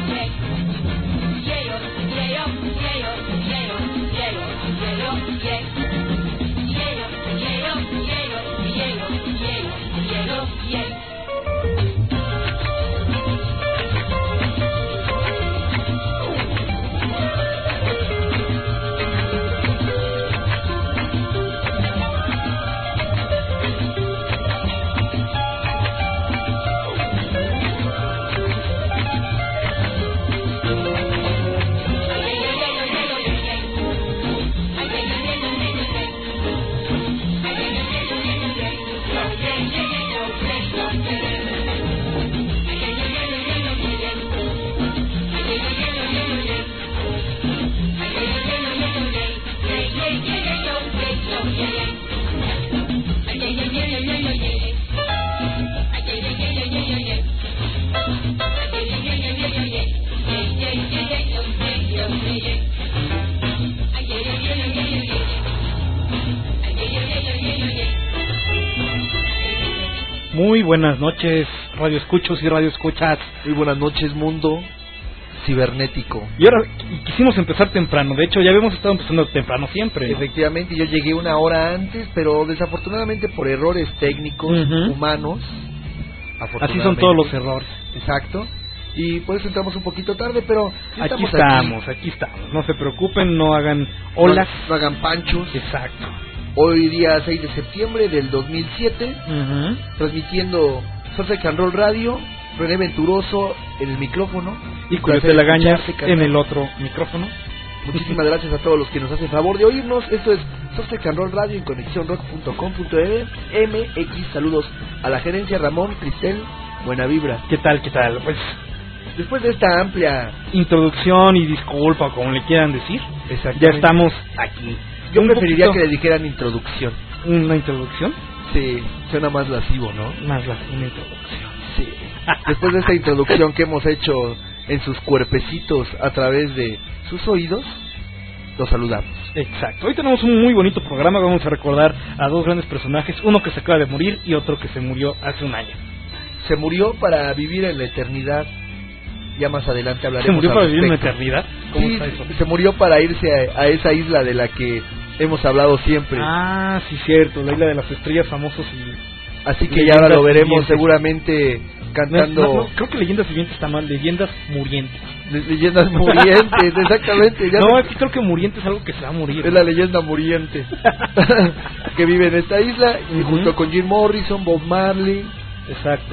Muy buenas noches, radio escuchos y radio escuchas. Muy buenas noches, mundo cibernético. Y ahora quisimos empezar temprano, de hecho ya habíamos estado empezando temprano siempre, ¿no? Efectivamente, yo llegué una hora antes, pero desafortunadamente por errores técnicos, humanos. Así son todos los errores. Exacto. Y por eso entramos un poquito tarde, pero aquí estamos. No se preocupen, no hagan olas. No hagan panchos. Exacto. Hoy día 6 de septiembre del 2007, transmitiendo Surf and Roll Radio, René Venturoso en el micrófono. Y Coyote Lagaña en el otro micrófono. Muchísimas gracias a todos los que nos hacen favor de oírnos. Esto es Surf and Roll Radio en ConexionRock.com.mx. Saludos a la gerencia, Ramón, Cristel, buena vibra. ¿Qué tal? Pues después de esta amplia introducción y disculpa, como le quieran decir, ya estamos aquí. Yo preferiría que le dijeran introducción. ¿Una introducción? Sí, suena más lascivo, ¿no? Una introducción. Sí. Después de esta introducción que hemos hecho en sus cuerpecitos a través de sus oídos, los saludamos. Exacto. Hoy tenemos un muy bonito programa. Vamos a recordar a dos grandes personajes, uno que se acaba de morir y otro que se murió hace un año. Se murió para vivir en la eternidad. Ya más adelante hablaremos. ¿Se murió para vivir en la eternidad? ¿Cómo está eso? Se murió para irse a esa isla de la que hemos hablado siempre. Ah, sí, cierto, la isla de las estrellas famosos y... Así que ya ahora lo veremos seguramente cantando... No, creo que leyendas vivientes está mal, leyendas murientes. Leyendas murientes, exactamente. No, es que creo que muriente es algo que se va a morir. Es la leyenda muriente que vive en esta isla y junto con Jim Morrison, Bob Marley. Exacto.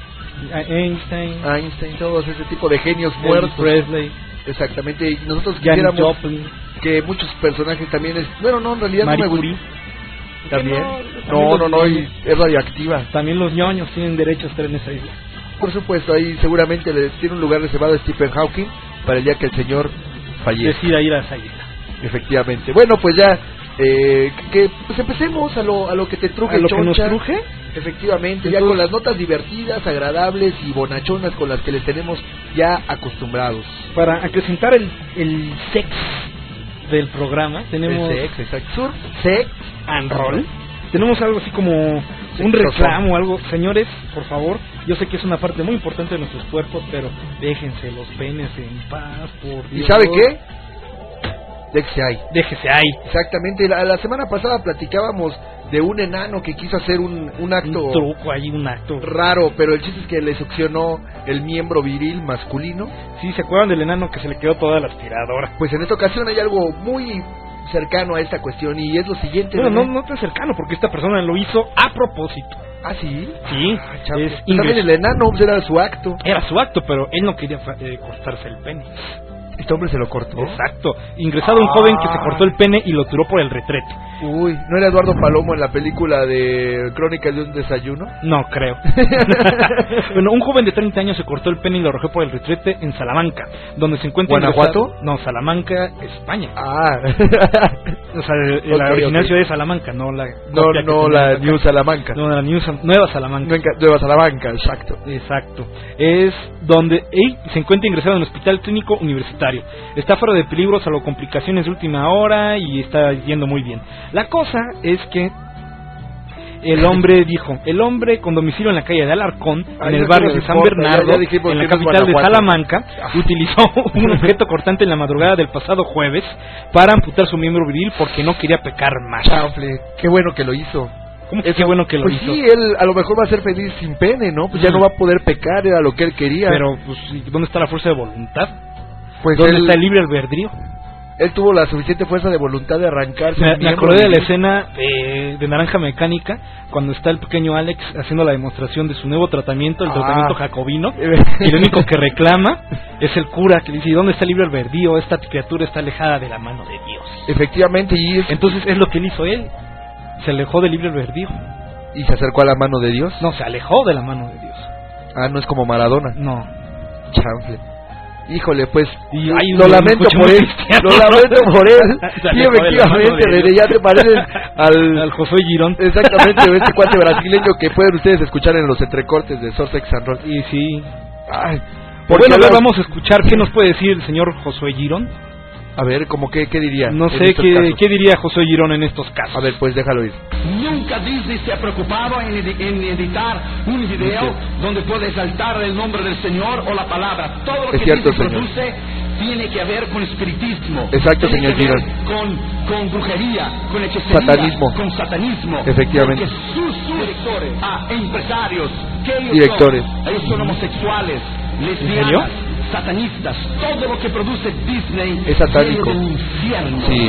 Einstein, todos ese tipo de genios muertos. Presley. Exactamente, y nosotros quisiéramos que muchos personajes también en realidad Marie no me Curie. También. No, y es radioactiva. También los ñoños tienen derecho a estar en esa isla. Por supuesto, ahí seguramente tiene un lugar reservado a Stephen Hawking para el día que el señor fallezca. Decida ir a esa isla. Efectivamente. Bueno, pues ya pues empecemos a lo que te truje, ¿a lo choncha? Que nos truje? Efectivamente, ya con las notas divertidas, agradables y bonachonas con las que les tenemos ya acostumbrados. Para acrecentar el sex del programa, tenemos el sex, exacto. Sex and roll. Tenemos algo así como un reclamo o algo. Señores, por favor, yo sé que es una parte muy importante de nuestros cuerpos, pero déjense los penes en paz, por Dios. ¿Y sabe qué? Déjese ahí. Exactamente, la semana pasada platicábamos de un enano que quiso hacer un acto... Un truco ahí, un acto raro, pero el chiste es que le succionó el miembro viril masculino. Sí, ¿se acuerdan del enano que se le quedó toda la aspiradora? Pues en esta ocasión hay algo muy cercano a esta cuestión y es lo siguiente. Bueno, no tan cercano, porque esta persona lo hizo a propósito. ¿Ah, sí? Sí, también el enano era su acto. Era su acto, pero él no quería cortarse el pene. ¿Este hombre se lo cortó? Exacto. Ingresado un joven que se cortó el pene y lo tiró por el retrete. Uy, ¿no era Eduardo Palomo en la película de Crónicas de un desayuno? No, creo. Bueno, un joven de 30 años se cortó el pene y lo arrojó por el retrete en Salamanca, donde se encuentra... ¿Guanajuato? No, Salamanca, España. Ah. O sea, la original ciudad de Salamanca, no la... No la New Salamanca. No, la Nueva Salamanca. Nueva Salamanca, exacto. Exacto. Es donde se encuentra ingresado en el hospital clínico universitario. Está fuera de peligro, salvo complicaciones de última hora y está yendo muy bien. La cosa es que el hombre dijo, el hombre con domicilio en la calle de Alarcón, en el barrio de San Bernardo, en la capital de Salamanca, utilizó un objeto cortante en la madrugada del pasado jueves para amputar su miembro viril porque no quería pecar más. Chanfle, qué bueno que lo hizo. ¿Cómo que qué bueno que lo hizo? Sí, él a lo mejor va a ser feliz sin pene, ¿no? Pues ya no va a poder pecar, era lo que él quería. Pero, pues, ¿dónde está la fuerza de voluntad? Pues ¿Dónde está el libre albedrío? Él tuvo la suficiente fuerza de voluntad de arrancarse. Me acordé de la escena de Naranja Mecánica, cuando está el pequeño Alex haciendo la demostración de su nuevo tratamiento, el tratamiento jacobino, y lo único que reclama es el cura, que dice, ¿y dónde está el libre albedrío? Esta criatura está alejada de la mano de Dios. Efectivamente, entonces es lo que él hizo él, se alejó del libre albedrío. ¿Y se acercó a la mano de Dios? No, se alejó de la mano de Dios. Ah, no es como Maradona. No. Chanfle. Híjole, pues, ay, lo lamento por él, lo lamento por él. Sí, efectivamente, René, ya te pareces al Josué Girón. Exactamente, este cuate brasileño que pueden ustedes escuchar en los entrecortes de Sorsex and Roll. Y sí. Ay, bueno, a ver, vamos a escuchar qué nos puede decir el señor Josué Girón. A ver, ¿cómo qué diría? No sé, ¿qué diría Josué Girón en estos casos? A ver, pues déjalo ir. Nunca Disney se ha preocupado en editar un video donde puede exaltar el nombre del Señor o la palabra. Todo lo que cierto, Disney produce tiene que ver con espiritismo. Exacto, señor Girón. Con brujería, con hechicería, satanismo. con satanismo. Efectivamente. Porque sus directores, empresarios, ellos son homosexuales, lesbianas, satanistas, todo lo que produce Disney es satánico. Sí.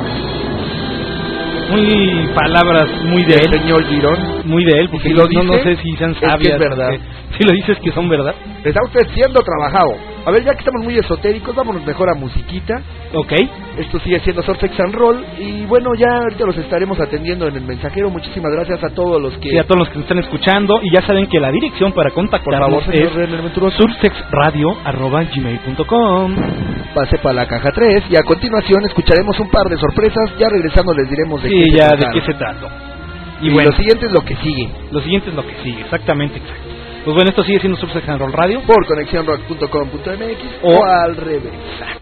Muy palabras muy de él, señor Girón, muy de él, porque si lo dice, no sé si sean sabias, es que es verdad. Si lo dices que son verdad. Está usted siendo trabajado. A ver, ya que estamos muy esotéricos, vámonos mejor a musiquita. Ok. Esto sigue siendo Sorsex and Roll. Y bueno, ya ahorita los estaremos atendiendo en el mensajero. Muchísimas gracias a todos los que... Sí, a todos los que nos están escuchando. Y ya saben que la dirección para contactarnos es sursexradio@gmail.com. Pase para la caja 3. Y a continuación escucharemos un par de sorpresas. Ya regresando les diremos de qué se trata. de qué se trata. Y bueno, lo siguiente es lo que sigue. Lo siguiente es lo que sigue, exactamente, exacto. Pues bueno, esto sigue siendo Sursex and Roll Radio por conexiónrock.com.mx o al revés. Exacto.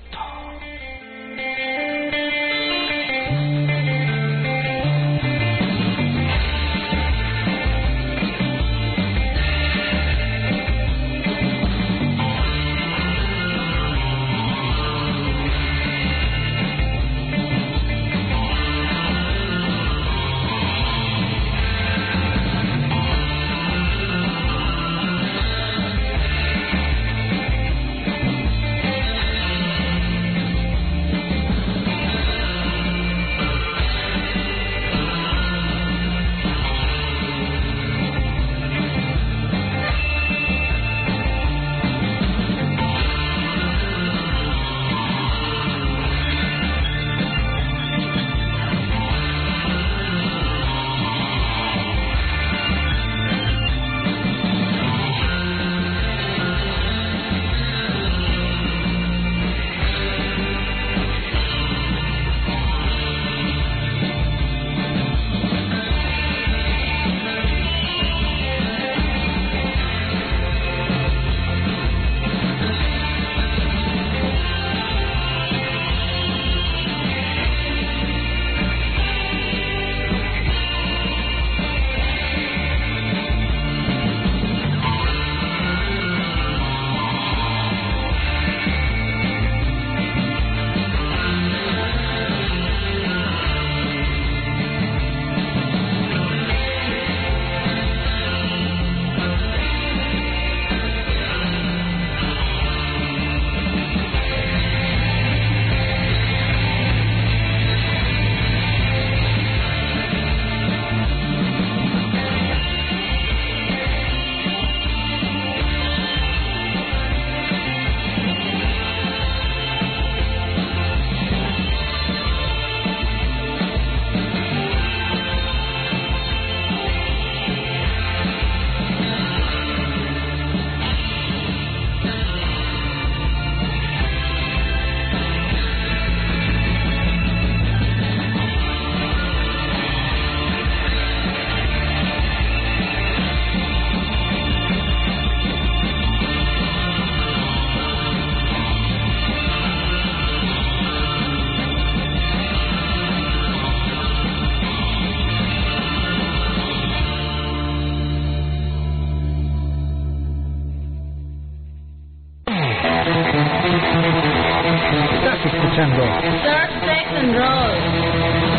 Estás escuchando Surf, Sex and Roll.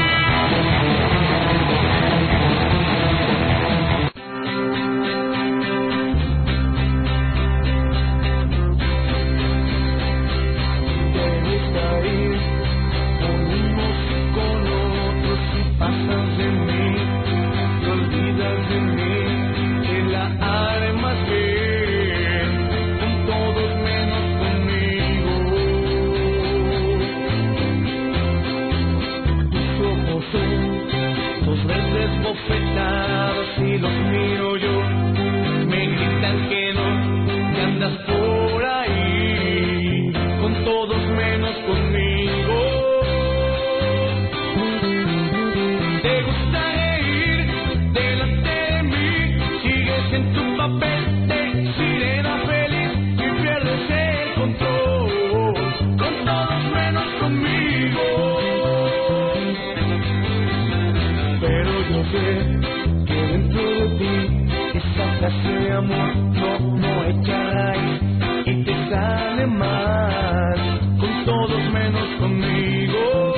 Y los miro yo, me gritan que no, que andas por ahí, con todos menos conmigo. Te gusta reír delante de mí, sigues en tu papel de sirena feliz y pierdes el control, con todos menos conmigo. Pero yo sé esa clase de amor no echa raíz y te sale mal, con todos menos conmigo.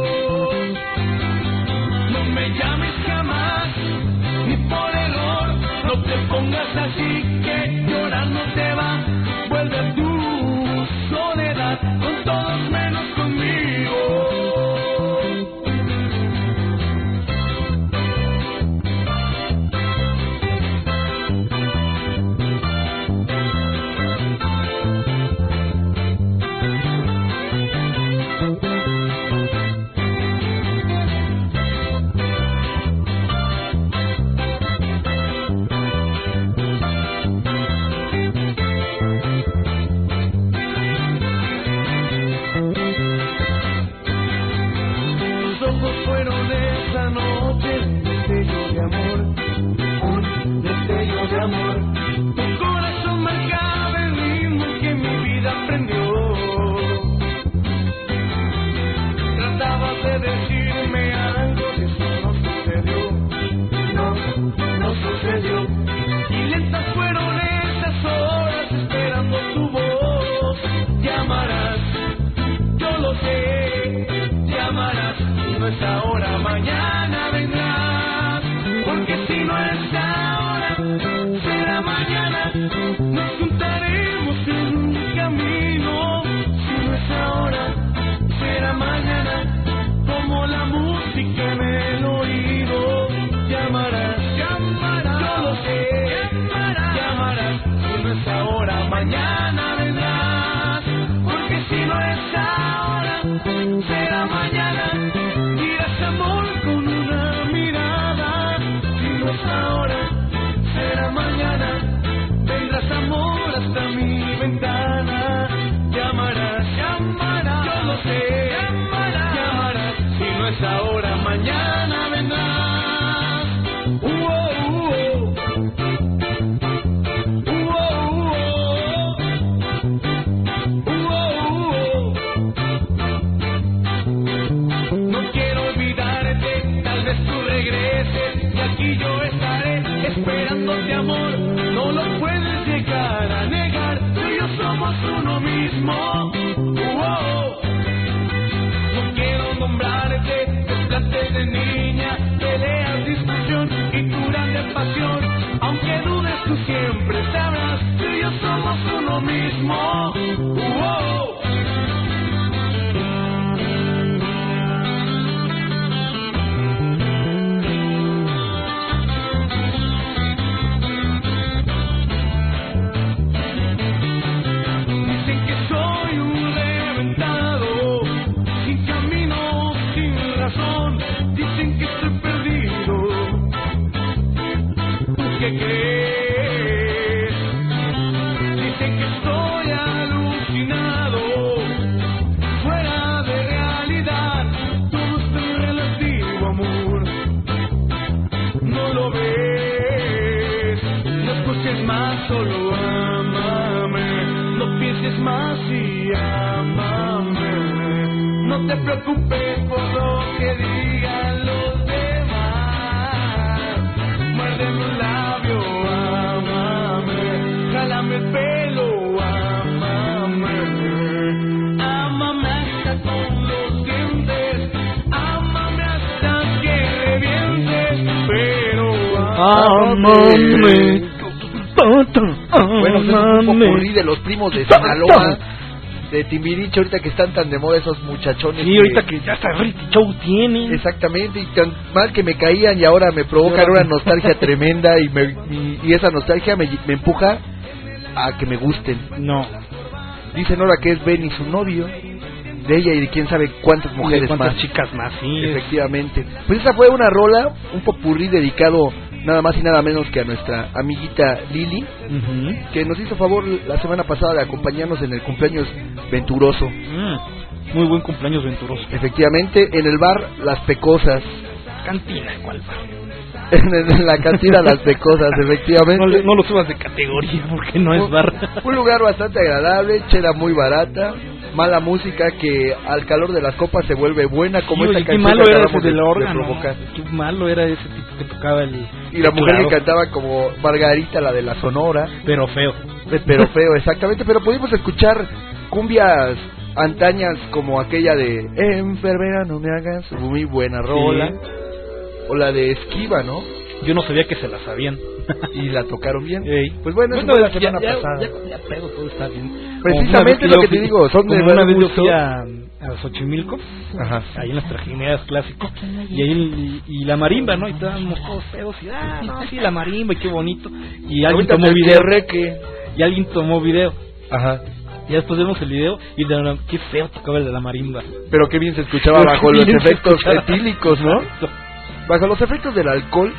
No me llames jamás, ni por error, no te pongas así, que llorar no te va, vuelve a tu soledad, con todos menos conmigo. Fueron esa noche un destello de amor, un destello de amor. Tu corazón marcaba el ritmo que mi vida aprendió. Tratabas de decirme algo, de eso no sucedió, no sucedió. Y lentas fueron esas horas esperando tu voz. Llamarás, yo lo sé, llamarás. No es ahora, mañana vendrás, porque si no es ahora, será mañana. Nos juntaremos en un camino, si no es ahora, será mañana. Como la música en el oído, llamarás, llamarás, yo lo sé, llamarás. Si no es ahora, mañana vendrás, porque si no es ahora, será mañana. Amor con una mirada, si no es ahora, será mañana. Vendrás amor hasta mi ventana. Llamarás, llamarás, yo lo sé, llamarás. Si no es ahora, mañana vendrás. Y yo estaré esperándote, amor, no lo puedes llegar a negar, tú y yo somos uno mismo. No quiero nombrarte, desplante de niña, peleas, discusión y tu grande pasión. Aunque dudes, tú siempre sabrás, tú y yo somos uno mismo. Dicen que estoy perdido. ¿Tú qué crees? Dicen que estoy alucinado, fuera de realidad. Todo es tan relativo, amor. No lo ves. No escuches más, solo ámame. No pienses más y ámame. No te preocupes por lo que digan los demás. Muérdeme un labio, ámame. Jálame el pelo, ámame. Amame. Bueno, pues es un popurrí de los primos de Sinaloa, de Timbiriche, ahorita que están tan de moda esos muchachones. Sí, ahorita que ya hasta reality show tienen. Exactamente, y tan mal que me caían y ahora me provocan una nostalgia tremenda y esa nostalgia me empuja a que me gusten. No. Dicen ahora que es Benny su novio, de ella y de quién sabe cuántas mujeres cuántas más. chicas más, sí. Efectivamente. Pues esa fue una rola, un popurrí dedicado nada más y nada menos que a nuestra amiguita Lili, que nos hizo favor la semana pasada de acompañarnos en el cumpleaños venturoso. Muy buen cumpleaños venturoso. Efectivamente, en el bar Las Pecosas. Cantina, ¿cuál bar? En la cantina Las Pecosas, efectivamente. No lo subas de categoría porque no es bar. Un lugar bastante agradable, chela muy barata, mala música que al calor de las copas se vuelve buena, como sí, esta qué canción malo que era acabamos ese del de órgano. provocar. Qué malo era ese tipo que tocaba el... Y la mujer teclado. que cantaba como Margarita, la de la Sonora. Pero feo. Pero feo, exactamente. Pero pudimos escuchar cumbias antañas como aquella de Enfermera, no me hagas, muy buena rola. Sí. O la de Esquiva, ¿no? Yo no sabía que se la sabían. Y la tocaron bien. Ey. Pues bueno, eso fue la semana pasada. Ya pedo, todo está bien. Precisamente lo que te digo, son de una vez yo gusto. fui a Xochimilco, Ajá. ahí en las trajineras clásicos, y ahí y la marimba, ¿no? Y estábamos todos feos y no, sí, la marimba, y qué bonito. Y alguien Ahorita tomó te video. reque. Y alguien tomó video. Ajá. Y después vemos el video y de qué feo tocaba el de la marimba. Pero qué bien se escuchaba Pero bajo qué los bien se efectos escuchaba. etílicos, ¿no? Bajo los efectos del alcohol,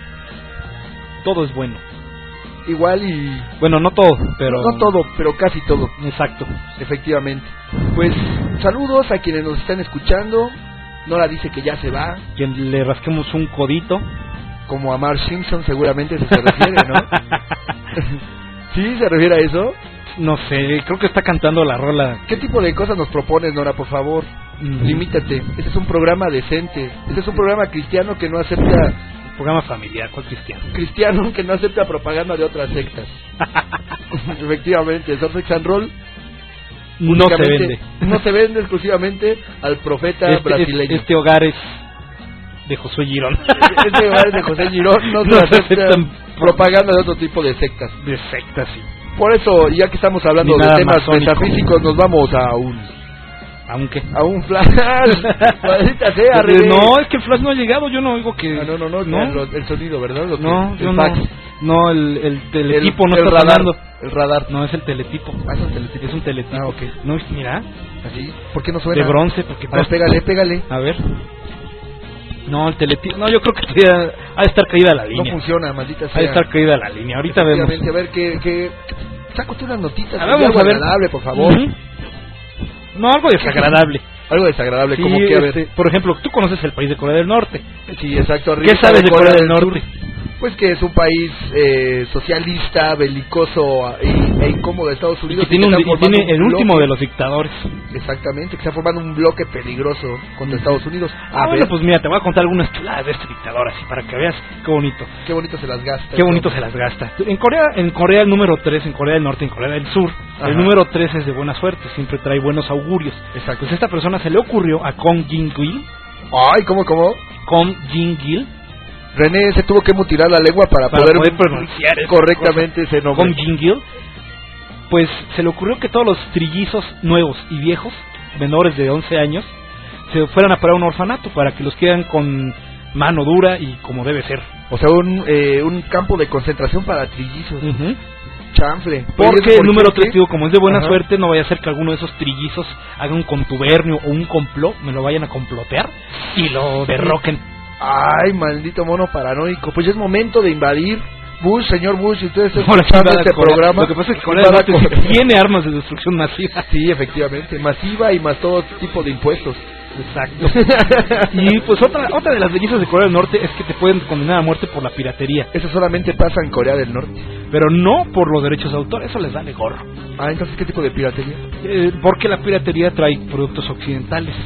Todo es bueno. igual y... Bueno, no todo, pero... No todo, pero casi todo. Exacto. Efectivamente. Pues saludos a quienes nos están escuchando. Nora dice que ya se va, Quien le rasquemos un codito. como a Marge Simpson seguramente se refiere, ¿no? ¿Sí se refiere a eso? No sé, creo que está cantando la rola. ¿Qué tipo de cosas nos propones, Nora, por favor? Limítate. Este es un programa decente. Este es un programa cristiano que no acepta... Programa familiar, ¿cuál cristiano? Cristiano que no acepta propaganda de otras sectas. Efectivamente, Surf and Roll No se únicamente- vende. No se vende exclusivamente al profeta brasileño. Este hogar es de Josué Girón. Este hogar de José Girón no se No se acepta aceptan propaganda de otro tipo de sectas. De sectas, sí. Por eso, ya que estamos hablando Ni de nada temas masónico. metafísicos, nos vamos Aunque... a un flash. Maldita sea, René. No, es que el flash no ha llegado, yo no oigo que... Ah, no, el sonido, ¿verdad? No, yo el no. fax. No, el teletipo no el está radar, sonando. el radar. No, es el teletipo. Ah, es un teletipo. Es un teletipo. Ah, ok. No, mira, ¿Así? ¿Por qué no suena? de bronce, porque... A ver, pégale. A ver. No, el teletipo... No, yo creo que todavía ha de estar caída la No línea. funciona, maldita Ha de sea. estar caída la línea. Ahorita vemos. Efectivamente, a ver, que... Sácate unas notitas. Vamos algo a ver. agradable, por favor. Ujú. No, algo desagradable. Algo desagradable, Sí, como que, a ver. por ejemplo, tú conoces el país de Corea del Norte. Sí, exacto. ¿Qué sabes de Corea del Norte? Pues que es un país socialista, belicoso e incómodo de Estados Y Unidos. que tiene, está y formando tiene un el último bloque. de los dictadores. Exactamente, que está formando un bloque peligroso contra Estados Unidos. A Bueno, ver, pues mira, te voy a contar algunas chuladas de este dictador, así para que veas qué bonito. qué bonito se las gasta. Qué bonito se las gasta. En Corea el número 3, en Corea del Norte, en Corea del Sur, Ajá. el número 3 es de buena suerte, siempre trae buenos augurios. Exacto. Pues esta persona se le ocurrió a Kong Jin-gil, Ay, ¿cómo? Kong Jin-gil, René se tuvo que mutilar la lengua para poder pronunciar esa correctamente ese nombre. Kong Jin-gil, pues se le ocurrió que todos los trillizos nuevos y viejos, menores de 11 años, se fueran a parar a un orfanato para que los quieran con mano dura y como debe ser. O sea, un campo de concentración para trillizos. Chanfle. Porque Oye, el número qué? 3, digo, como es de buena Ajá. suerte, no vaya a ser que alguno de esos trillizos haga un contubernio o un complot, me lo vayan a complotear y lo derroquen. Ay, maldito mono paranoico. Pues ya es momento de invadir. Bush, señor Bush, si ustedes están Ahora sí escuchando va a este Corea. programa. Lo que pasa es que Corea del invada Norte sí Corea. tiene armas de destrucción masiva. Sí, efectivamente. Masiva y más todo tipo de impuestos. Exacto. Y pues otra de las bellezas de Corea del Norte es que te pueden condenar a muerte por la piratería, Eso solamente pasa en Corea del Norte. pero no por los derechos de autor, eso les vale gorro. Ah, entonces, ¿qué tipo de piratería? Porque la piratería trae productos occidentales.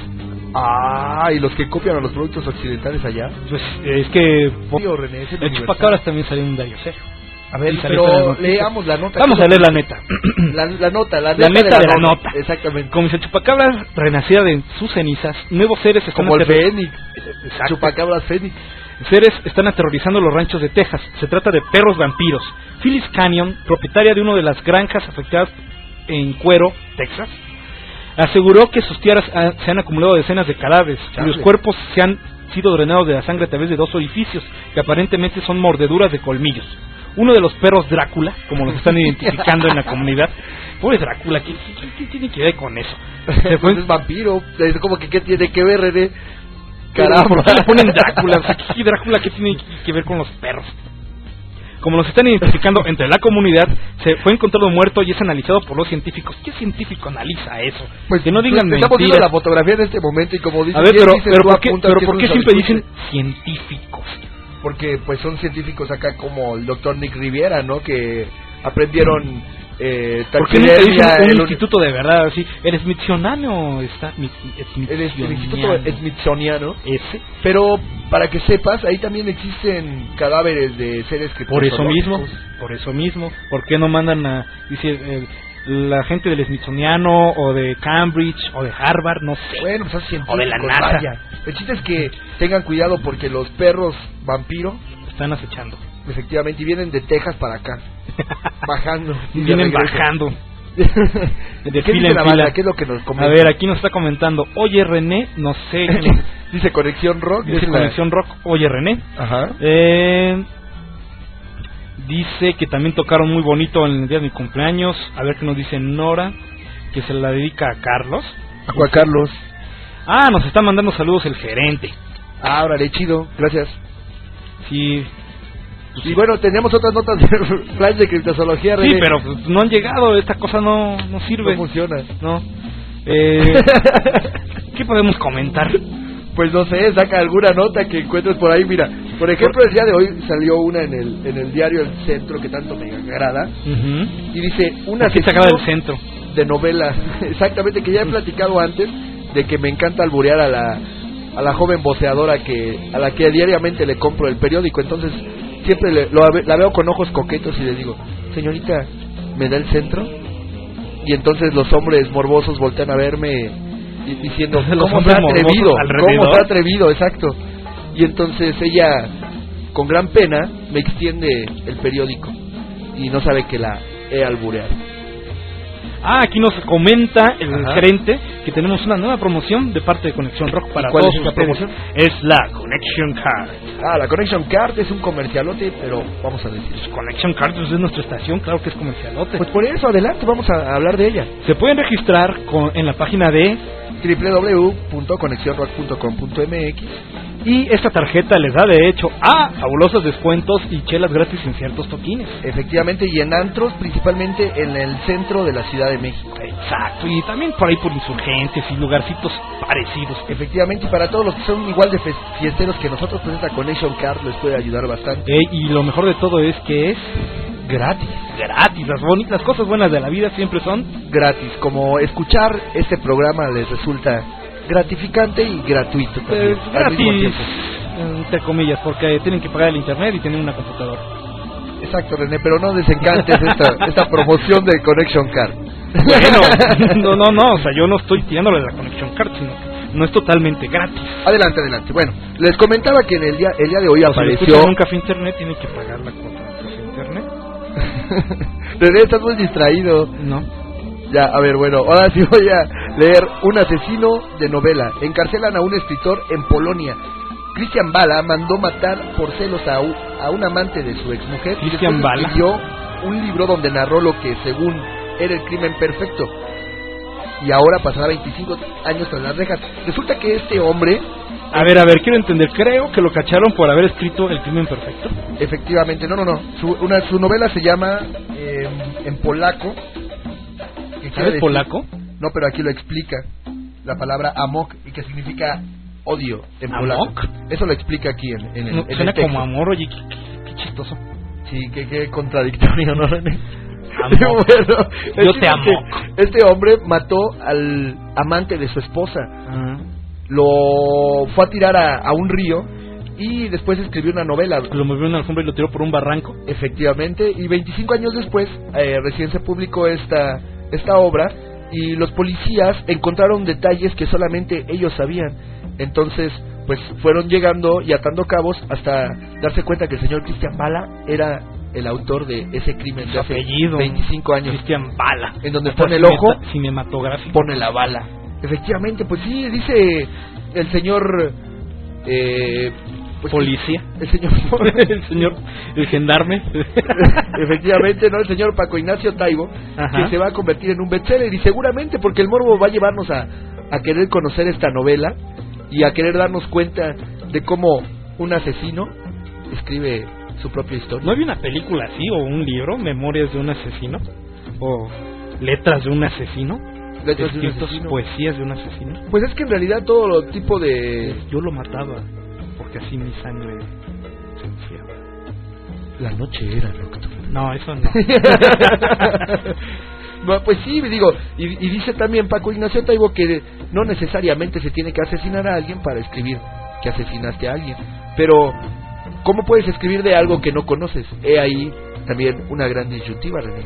Ah, y los que copian a los productos occidentales allá. Pues es que Tío René, es el universal. chupacabras también salió en un diario serio. A ver, Y salió en las pero noticias. leamos la nota. Vamos a leer la neta. La nota La neta de la nota. Exactamente. Como dice el chupacabras, renacida de sus cenizas, nuevos seres están Como el aterri- Fénix. Exacto. Chupacabras Fénix. Seres están aterrorizando los ranchos de Texas. Se trata de perros vampiros. Phyllis Canyon, propietaria de una de las granjas afectadas en Cuero, Texas, aseguró que sus tierras se han acumulado decenas de cadáveres, cuyos cuerpos se han sido drenados de la sangre a través de 2 orificios, que aparentemente son mordeduras de colmillos. Uno de los perros Drácula, como los están identificando en la comunidad. Pobre Drácula, ¿qué tiene que ver con eso? Pues es vampiro, es como que ¿qué tiene que ver, René? Caramba, ¿por qué le ponen Drácula? O sea, ¿qué Drácula qué tiene que ver con los perros? Como los están identificando entre la comunidad, se fue encontrado muerto y es analizado por los científicos. ¿Qué científico analiza eso? Pues que no digan mentiras. Estamos viendo la fotografía en este momento y como dicen... A ver, pero ¿por qué siempre dicen científicos? Porque pues son científicos acá como el doctor Nick Riviera, ¿no? Que aprendieron... ¿por qué nunca dicen un instituto de verdad? Así, el Smithsoniano está... El instituto Smithsoniano. Ese. Pero para que sepas, ahí también existen cadáveres de seres que... Por eso mismo. ¿Por qué no mandan a... dice... la gente del Smithsoniano o de Cambridge o de Harvard, no sé, bueno, pues o de la NASA. Vaya. El chiste es que tengan cuidado porque los perros vampiro están acechando. Efectivamente, y vienen de Texas para acá, bajando. Vienen bajando. ¿Qué dice la banda? ¿Qué es lo que nos comenta? A ver, aquí nos está comentando, oye René, no sé. Dice Conexión Rock. Dice Conexión Rock, oye René. Ajá. Dice que también tocaron muy bonito en el día de mi cumpleaños. A ver qué nos dice Nora, que se la dedica a Carlos. A Juan Carlos. Ah, nos está mandando saludos el gerente. Ah, órale, chido, gracias. Sí. Y bueno, tenemos otras notas de flash de criptozoología, René. Sí, pero pues, no han llegado, esta cosa no sirve. No funciona. No. ¿Qué podemos comentar? Pues no sé, saca alguna nota que encuentres por ahí. Mira, por ejemplo, el día de hoy salió una en el diario El Centro, que tanto me agrada. Y dice, una ¿Qué te agrada del Centro? De novela. Exactamente, que ya he platicado antes de que me encanta alburear a la joven voceadora a la que diariamente le compro el periódico. Entonces siempre la veo con ojos coquetos y le digo, señorita, ¿me da El Centro? Y entonces los hombres morbosos voltean a verme diciendo, ¿cómo se ha atrevido? ¿Cómo se ha atrevido? Exacto. Y entonces ella, con gran pena, me extiende el periódico y no sabe que la he albureado. Ah, aquí nos comenta el gerente que tenemos una nueva promoción de parte de Conexión Rock para ¿Cuál todos es esa promoción? Es la Connection Card. Ah, la Connection Card es un comercialote, pero vamos a decir. Connection Card es nuestra estación, claro que es comercialote. Pues por eso, adelante, vamos a hablar de ella. Se pueden registrar en la página de www.conexionrock.com.mx y esta tarjeta les da de hecho a fabulosos descuentos y chelas gratis en ciertos toquines. Efectivamente, y en antros, principalmente en el centro de la Ciudad de México. Exacto, y también por ahí por Insurgentes y lugarcitos parecidos. Efectivamente, y para todos los que son igual de fiesteros que nosotros, pues esta Connection Card les puede ayudar bastante. Y lo mejor de todo es que es gratis. Las cosas buenas de la vida siempre son gratis, como escuchar este programa les resulta gratificante y gratuito también, al mismo gratis, tiempo. entre comillas, porque tienen que pagar el internet y tienen una computadora. Exacto, René, pero no desencantes esta promoción de Connection Card. Bueno, no, o sea, yo no estoy tirándole la Connection Card, sino que no es totalmente gratis. Adelante. Bueno, les comentaba que el día de hoy apareció... Si un café internet, tiene que pagar la cuota de café internet. René, estás muy distraído. No. Ya, a ver, bueno, ahora sí voy a leer Un asesino de novela. Encarcelan a un escritor en Polonia. Christian Bala mandó matar por celos a un amante de su exmujer. Christian Bala escribió un libro donde narró lo que según era el crimen perfecto. Y ahora pasará 25 años tras las rejas. Resulta que este hombre... A ver, quiero entender. Creo que lo cacharon por haber escrito El crimen perfecto. Efectivamente, no. Su novela se llama en polaco. ¿Sabes polaco? No, pero aquí lo explica. La palabra amok, y que significa odio en polaco. ¿Amok? Eso lo explica aquí en el suena texto. como amor, oye, qué chistoso. Sí, qué contradictorio, ¿no, René? Amok. Bueno, yo te amo. Este hombre mató al amante de su esposa. Lo fue a tirar a un río y después escribió una novela. Lo movió en una alfombra y lo tiró por un barranco. Efectivamente, y 25 años después recién se publicó esta obra y los policías encontraron detalles que solamente ellos sabían. Entonces pues fueron llegando y atando cabos hasta darse cuenta que el señor Christian Bala era el autor de ese crimen de hace 25 años. Christian Bala. En donde pone el ojo, cinematográfico, pone la bala. Efectivamente, pues sí, dice el señor pues, policía, el gendarme. Efectivamente, ¿no? El señor Paco Ignacio Taibo, que se va a convertir en un bestseller, y seguramente porque el morbo va a llevarnos a querer conocer esta novela y a querer darnos cuenta de cómo un asesino escribe su propia historia. ¿No había una película así, o un libro, Memorias de un asesino, o Letras de un asesino? Letras de un asesino. Poesías de un asesino. Pues es que en realidad todo tipo de... Yo lo mataba porque así mi sangre se enfriaba. La noche era nocturna. No, eso no. No, pues sí, digo, y dice también Paco Ignacio Taibo que no necesariamente se tiene que asesinar a alguien para escribir que asesinaste a alguien, pero ¿cómo puedes escribir de algo que no conoces? He ahí también una gran disyuntiva, René.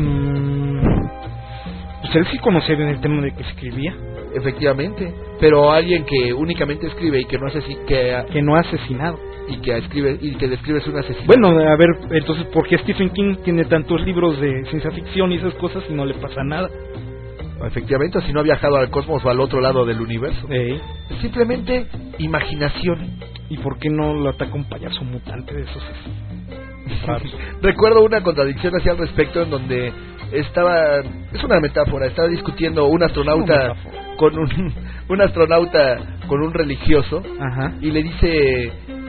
Pues él sí conocía bien el tema de que escribía. Efectivamente, pero alguien que únicamente escribe y que no que no ha asesinado y que escribe y que describe un asesinato. Bueno, a ver, entonces, ¿por qué Stephen King tiene tantos libros de ciencia ficción y esas cosas y no le pasa nada? Efectivamente, si no ha viajado al cosmos o al otro lado del universo. Es simplemente imaginación. ¿Y por qué no lo ataca un payaso mutante de esos raros? Recuerdo una contradicción así al respecto, en donde es una metáfora, estaba discutiendo un astronauta con un astronauta con un religioso. Ajá. Y le dice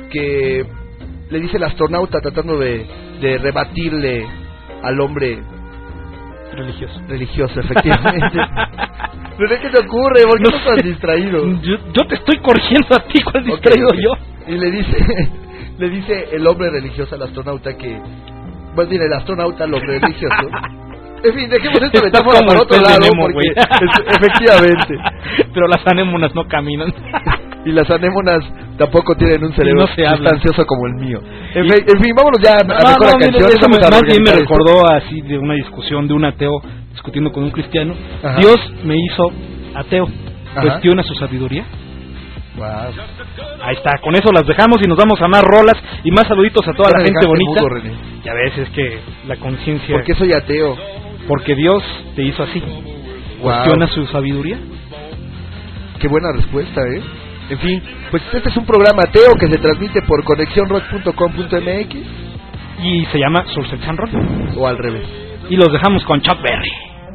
el astronauta, tratando de rebatirle al hombre religioso, efectivamente. ¿Pero qué te ocurre? ¿Por qué no estás distraído? Yo te estoy corrigiendo a ti, ¿cuál distraído yo? Y le dice el hombre religioso al astronauta que... Más bien el astronauta al hombre religioso. En fin, dejemos esto de metáfora para otro lado, Nemo, porque efectivamente. Pero las anémonas no caminan. Y las anémonas tampoco tienen un cerebro sustancioso como el mío. En fin, vámonos ya a mejor la canción. Eso más bien me recordó así de una discusión de un ateo discutiendo con un cristiano. Ajá. Dios me hizo ateo. ¿Cuestiona su sabiduría? Wow. Ahí está, con eso las dejamos y nos vamos a más rolas y más saluditos a toda la gente bonita. Mudo, ya ves, es que la conciencia... ¿Por qué soy ateo? Porque Dios te hizo así. ¿Cuestiona su sabiduría? Qué buena respuesta, ¿eh? En fin, pues este es un programa ateo que se transmite por conexionrock.com.mx y se llama Soul Sex and Roll, o al revés. Y los dejamos con Chuck Berry.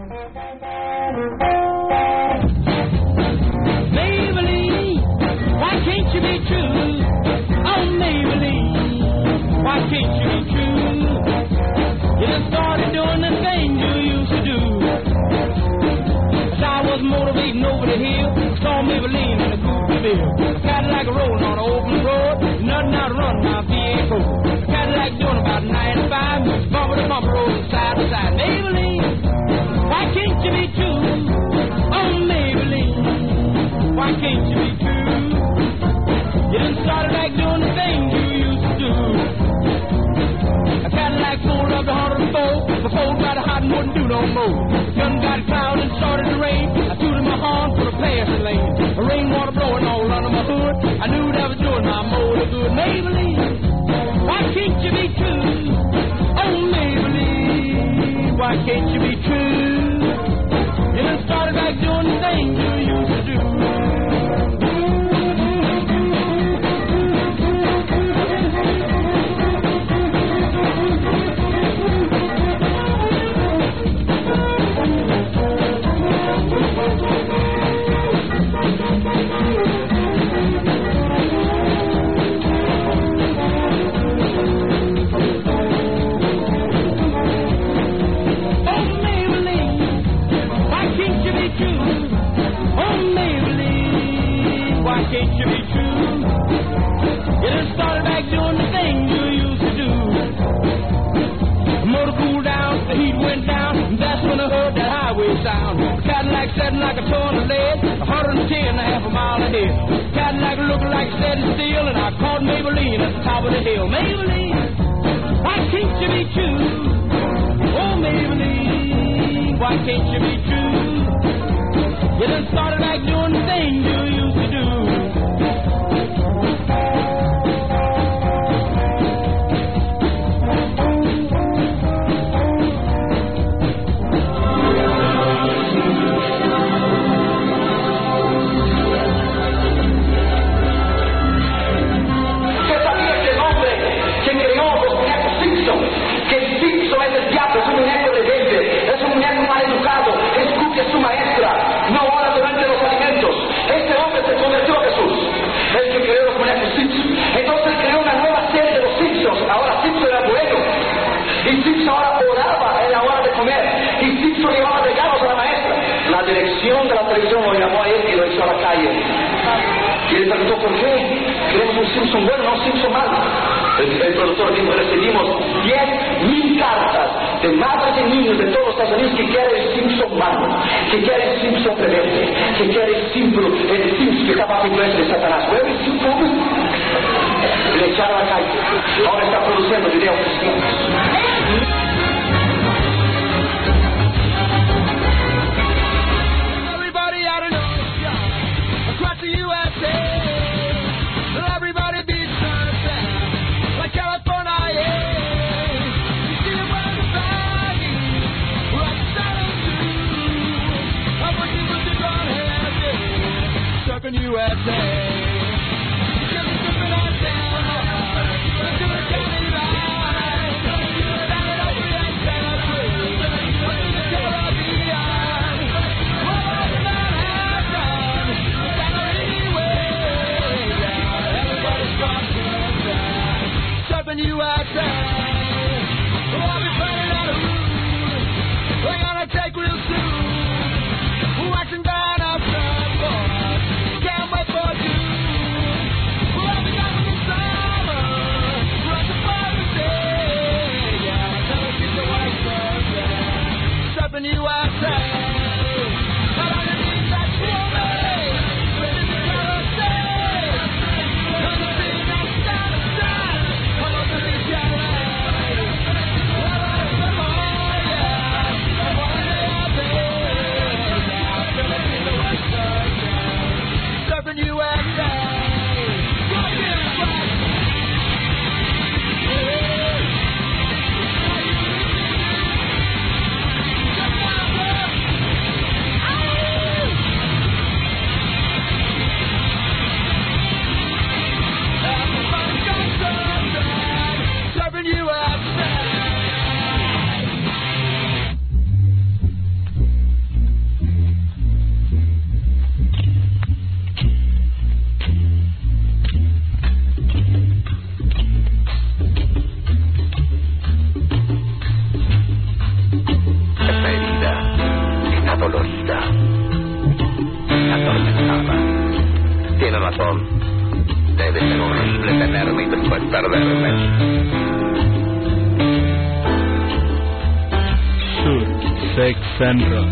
Maybelline, why can't you be true? Oh Maybelline, why can't you be true? You just started doing the thing you used to do. As I was motivating over the hill, saw Maybelline in a Coupe Cadillac rolling on an open road, nothing out to run my V8 Pro. Cadillac doing about 95, bumper to bumper, rolling side to side. Maybelline, why can't you be true? Oh Maybelline, why can't you be true? You done started back doing the thing you used to do. A Cadillac pulled up to 104, before got a hot and wouldn't do no more. The gun got cloud and started to rain. I tooted my horn for the passing lane. The rainwater blowing all under my hood. I knew that was doing my motor good. Maybelline, why can't you be true? Oh Maybelline, why can't you be true? You done started back doing the thing you used to do. Can't you be true? You done started back doing the thing you used to do. The motor cooled down, the heat went down, and that's when I heard that highway sound. The Cadillac sitting like a ton of lead, 110 a half a mile ahead. Cadillac looking like steady steel, and I caught Maybelline at the top of the hill. Maybelline, why can't you be true? Oh Maybelline, why can't you be true? You done started back doing the thing you used to do. televisión lo llamó a él y lo echó a la calle. Y él preguntó por qué. Queremos un Simpson bueno, no un Simpson malo. El productor dijo, recibimos 10,000 cartas de madres y niños de todos los Estados Unidos que quieren el Simpson malo, que quieren el Simpson rebelde, que quieren el Simpson que está bajo influencia de Satanás. ¿Where is Simpson? Le echaron a la calle. Ahora está produciendo videos cristianos. Debe ser horrible tenerme y después perderme. Sur, Sex and Rock.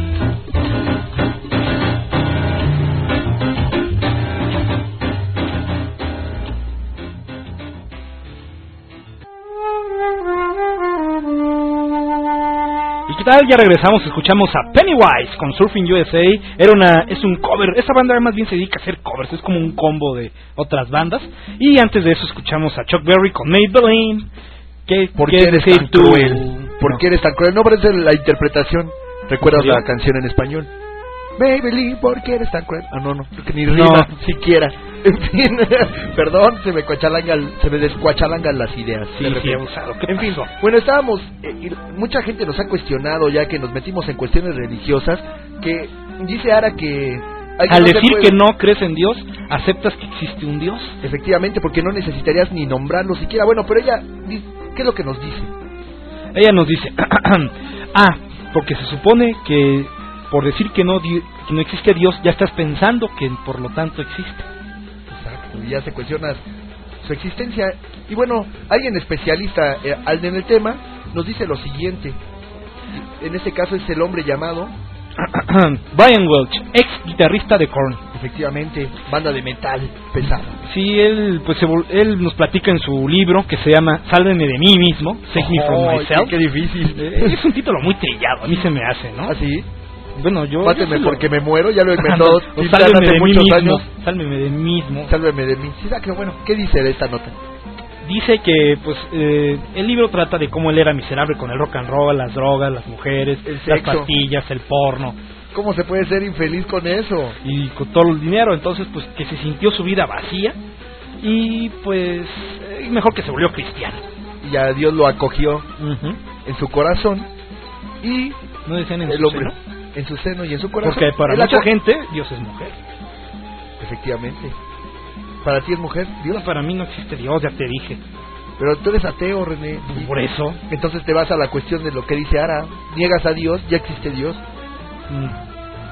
¿Qué tal? Ya regresamos, escuchamos a Pennywise con Surfing USA. Es un cover, esa banda más bien se dedica a hacer covers, es como un combo de otras bandas. Y antes de eso escuchamos a Chuck Berry con Maybelline. ¿Por qué eres tan cruel? ¿Por qué eres tan cruel? No parece la interpretación. ¿Recuerdas la canción en español? Maybelline, ¿por qué eres tan cruel? No, creo que ni rima siquiera. En fin, perdón, se me descuachalangan las ideas. Sí, abusado. En fin, bueno, estábamos, mucha gente nos ha cuestionado ya que nos metimos en cuestiones religiosas, que dice Ara que... Al decir que no crees en Dios, aceptas que existe un Dios. Efectivamente, porque no necesitarías ni nombrarlo siquiera. Bueno, pero ella, ¿qué es lo que nos dice? Ella nos dice, porque se supone que por decir que no existe Dios, ya estás pensando que por lo tanto existe. Exacto, y ya se cuestiona su existencia. Y bueno, alguien especialista en el tema nos dice lo siguiente. En este caso es el hombre llamado Brian Welch, ex guitarrista de Korn. Efectivamente, banda de metal pesado. Sí, él nos platica en su libro que se llama Sálveme de mí mismo, Save Me From Myself. Qué difícil. Es un título muy trillado, a mí se me hace, ¿no? ¿Ah, sí? Bueno, Máteme porque me muero, ya lo he inventado. Sálveme de mí mismo. Años. Sálveme de mí mismo. Sálveme de mí. Sí, que bueno, ¿qué dice de esta nota? Dice que el libro trata de cómo él era miserable con el rock and roll, las drogas, las mujeres, las pastillas, el porno. ¿Cómo se puede ser infeliz con eso? Y con todo el dinero, entonces pues que se sintió su vida vacía y pues mejor que se volvió cristiano. Y a Dios lo acogió en su corazón y no decían en el su hombre seno. En su seno y en su corazón. Porque para mucha gente Dios es mujer. Efectivamente. ¿Para ti es mujer, Dios? No, para mí no existe Dios, ya te dije. Pero tú eres ateo, René. Por eso. Entonces te vas a la cuestión de lo que dice Ara. Niegas a Dios, ya existe Dios.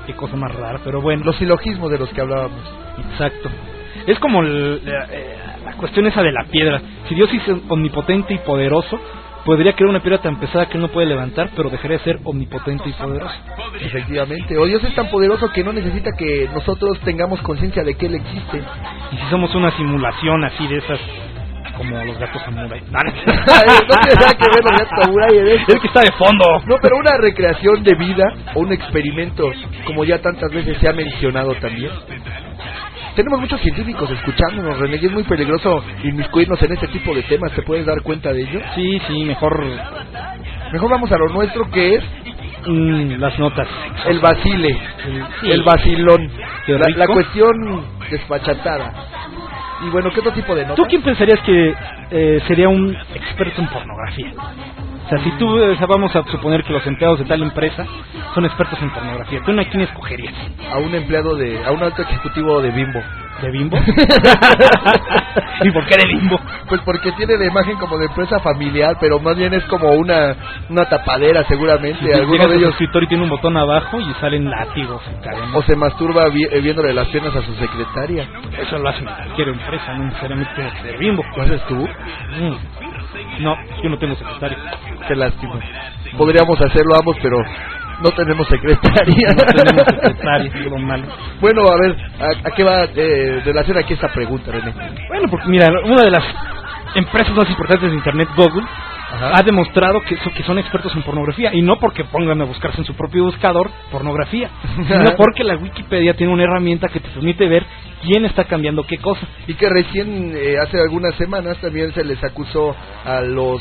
Qué cosa más rara, pero bueno. Los silogismos de los que hablábamos. Exacto. Es como la cuestión esa de la piedra. Si Dios es omnipotente y poderoso, podría crear una piedra tan pesada que él no puede levantar, pero dejaría de ser omnipotente y poderoso. Efectivamente. O Dios es tan poderoso que no necesita que nosotros tengamos conciencia de que Él existe. Y si somos una simulación así de esas, como los gatos samurai. No tiene nada que ver los gatos samurai en esto. Es que está de fondo. No, pero una recreación de vida o un experimento, como ya tantas veces se ha mencionado también. Tenemos muchos científicos escuchándonos, René, y es muy peligroso inmiscuirnos en este tipo de temas. ¿Te puedes dar cuenta de ello? Sí, mejor vamos a lo nuestro, que es las notas. El vacile, el vacilón, la cuestión despachatada. Y bueno, ¿qué otro tipo de notas? ¿Tú quién pensarías que sería un experto en pornografía? O sea, si tú, vamos a suponer que los empleados de tal empresa son expertos en pornografía, ¿tú a quién escogerías? A un empleado a un alto ejecutivo de Bimbo. ¿De Bimbo? ¿Y por qué de Bimbo? Pues porque tiene la imagen como de empresa familiar, pero más bien es como una tapadera seguramente. Sí, alguno de ellos escritorio tiene un botón abajo y salen látigos y cadenas. O se masturba viéndole las piernas a su secretaria. Eso lo hace cualquier empresa, no necesariamente de Bimbo. ¿Lo haces tú? No, yo no tengo secretario. Qué lástima. Podríamos hacerlo ambos, pero no tenemos secretaria. No tenemos secretaria, es lo malo. Bueno, a ver, ¿a qué va relación aquí esta pregunta, René? Bueno, porque mira, una de las empresas más importantes de Internet, Google, ha demostrado que son expertos en pornografía, y no porque pongan a buscarse en su propio buscador pornografía, sino porque la Wikipedia tiene una herramienta que te permite ver quién está cambiando qué cosa. Y que recién, hace algunas semanas, también se les acusó a los,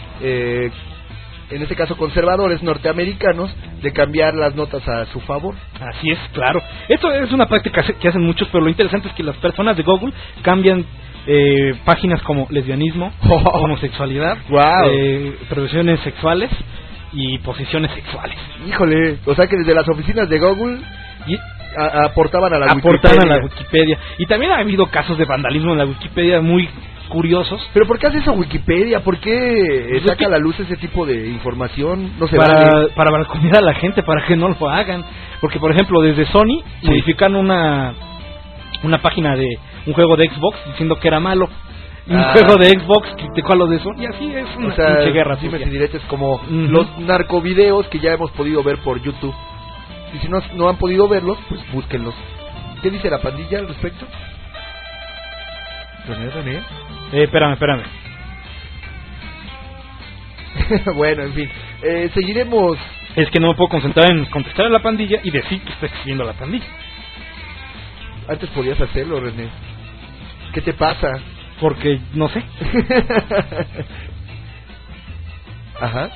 en este caso conservadores norteamericanos, de cambiar las notas a su favor. Así es, claro. Esto es una práctica que hacen muchos, pero lo interesante es que las personas de Google cambian páginas como lesbianismo, homosexualidad, profesiones sexuales y posiciones sexuales. Híjole, o sea que desde las oficinas de Google aportaban a la Wikipedia. Y también ha habido casos de vandalismo en la Wikipedia muy curiosos. ¿Pero por qué hace eso Wikipedia? ¿Por qué saca a la luz ese tipo de información? No se para balconear a la gente, para que no lo hagan. Porque, por ejemplo, desde Sony modifican una página de un juego de Xbox diciendo que era malo. Un juego de Xbox criticó a los de Sony, y así es una pinche guerra. Es como los narcovideos que ya hemos podido ver por YouTube. Y si no han podido verlos, pues búsquenlos. ¿Qué dice la pandilla al respecto? René. Espérame. Bueno, en fin, seguiremos. Es que no me puedo concentrar en contestar a la pandilla y decir que está escribiendo a la pandilla. Antes podías hacerlo, René. ¿Qué te pasa? Porque no sé. Ajá.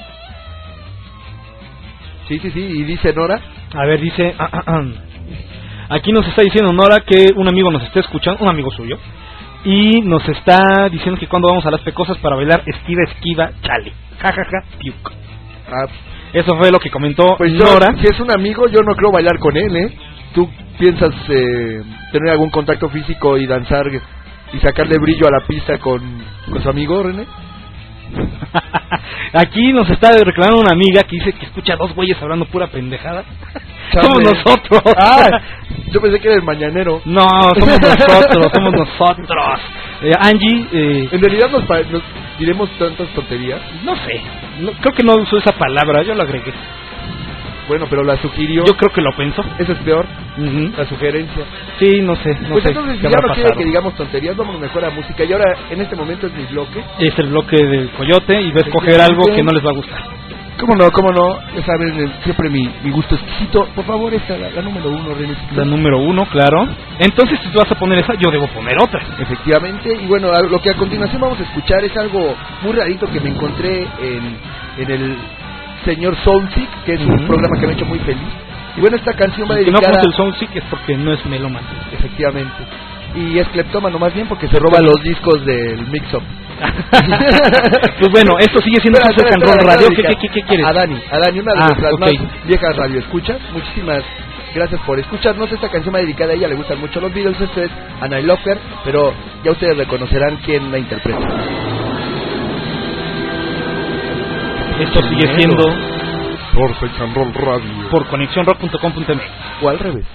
Sí, y dice Nora. A ver, dice aquí nos está diciendo Nora que un amigo nos está escuchando, un amigo suyo, y nos está diciendo que cuando vamos a las pecosas para bailar esquiva, chale, jajaja, piuk. Eso fue lo que comentó pues Nora. Si es un amigo, yo no creo bailar con él, ¿Tú piensas tener algún contacto físico y danzar y sacarle brillo a la pista con su amigo, René? Aquí nos está reclamando una amiga que dice que escucha a dos güeyes hablando pura pendejada. Chale. Somos nosotros. Yo pensé que era el mañanero. No, somos nosotros. Angie, en realidad nos diremos tantas tonterías. No sé, creo que no usó esa palabra, yo lo agregué. Bueno, pero la sugirió. Yo creo que lo pensó. Eso es peor, la sugerencia. Sí, no sé. Pues entonces, ya no quiere que digamos tonterías, vamos mejor a música. Y ahora, en este momento es mi bloque. Es el bloque del Coyote y va a escoger algo que no les va a gustar. ¿Cómo no? Ya saben, siempre mi gusto exquisito. Por favor, esta, la número 1, René. La número 1, claro. Entonces, si tú vas a poner esa, yo debo poner otra. Efectivamente. Y bueno, lo que a continuación vamos a escuchar es algo muy rarito que me encontré en el señor Soundseek, que es un programa que me ha hecho muy feliz. Y bueno, esta canción va dedicada... Si no puso el Soundseek es porque no es melómano. Efectivamente. Y es cleptómano más bien porque se roba los discos del mix-up. Pues bueno, esto sigue siendo un roll radio. ¿Qué quieres? A Dani, una de nuestras más viejas radioescuchas. Muchísimas gracias por escucharnos. Esta canción va dedicada a ella, le gustan mucho los Beatles. Esto es Anna Locker, pero ya ustedes reconocerán quién la interpreta. Esto sigue siendo Por Sex and Roll Radio. Por ConexionRock.com.mx. O al revés.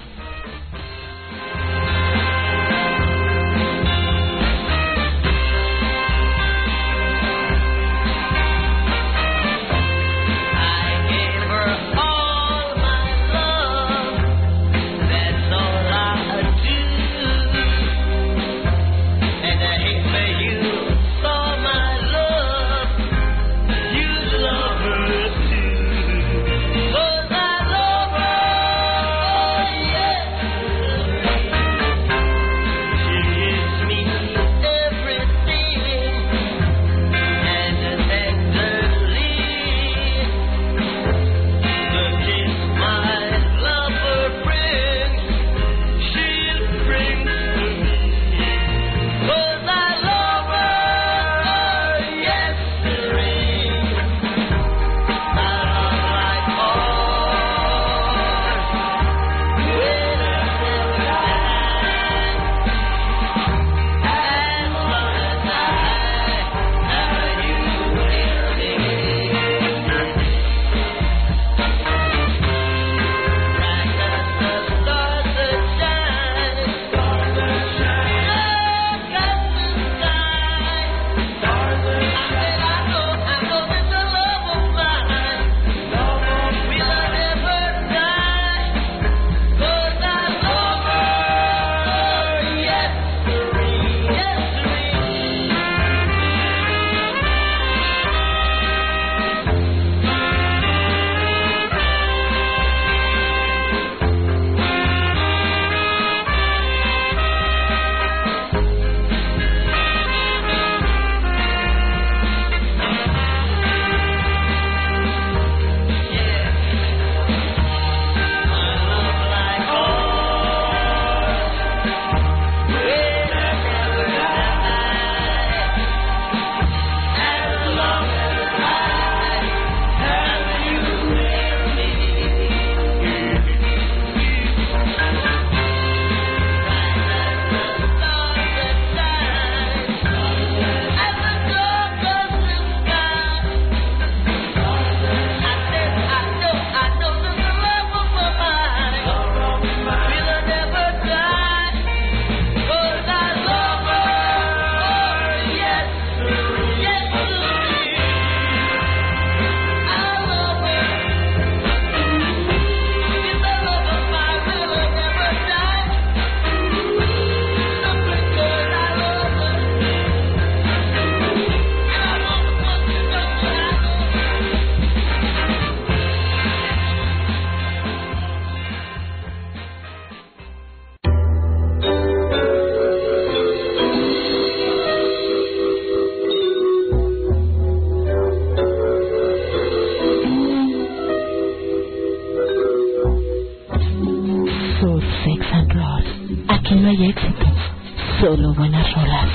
no hay éxito, solo buenas rolas.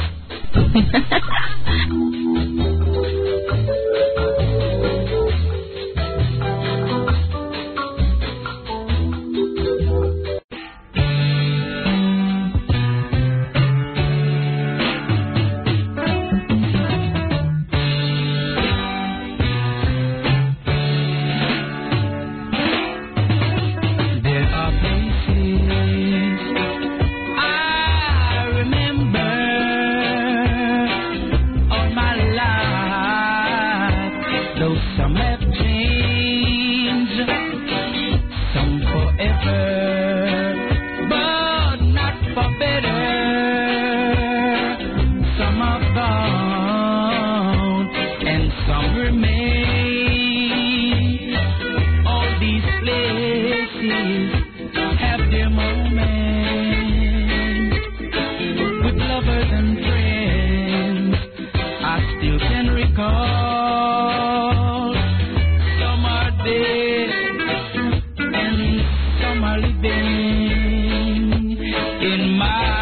In my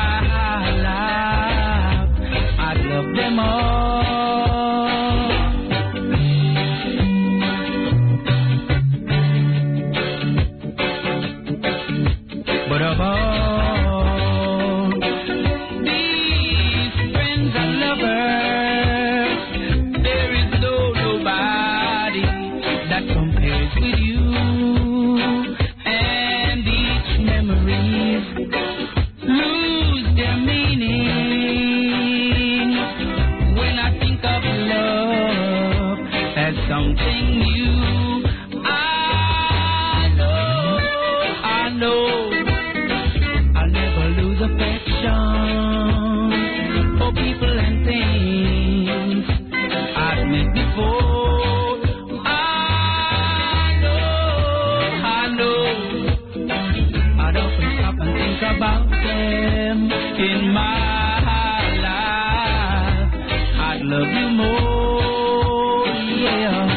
in my life. I'd love you more, yeah.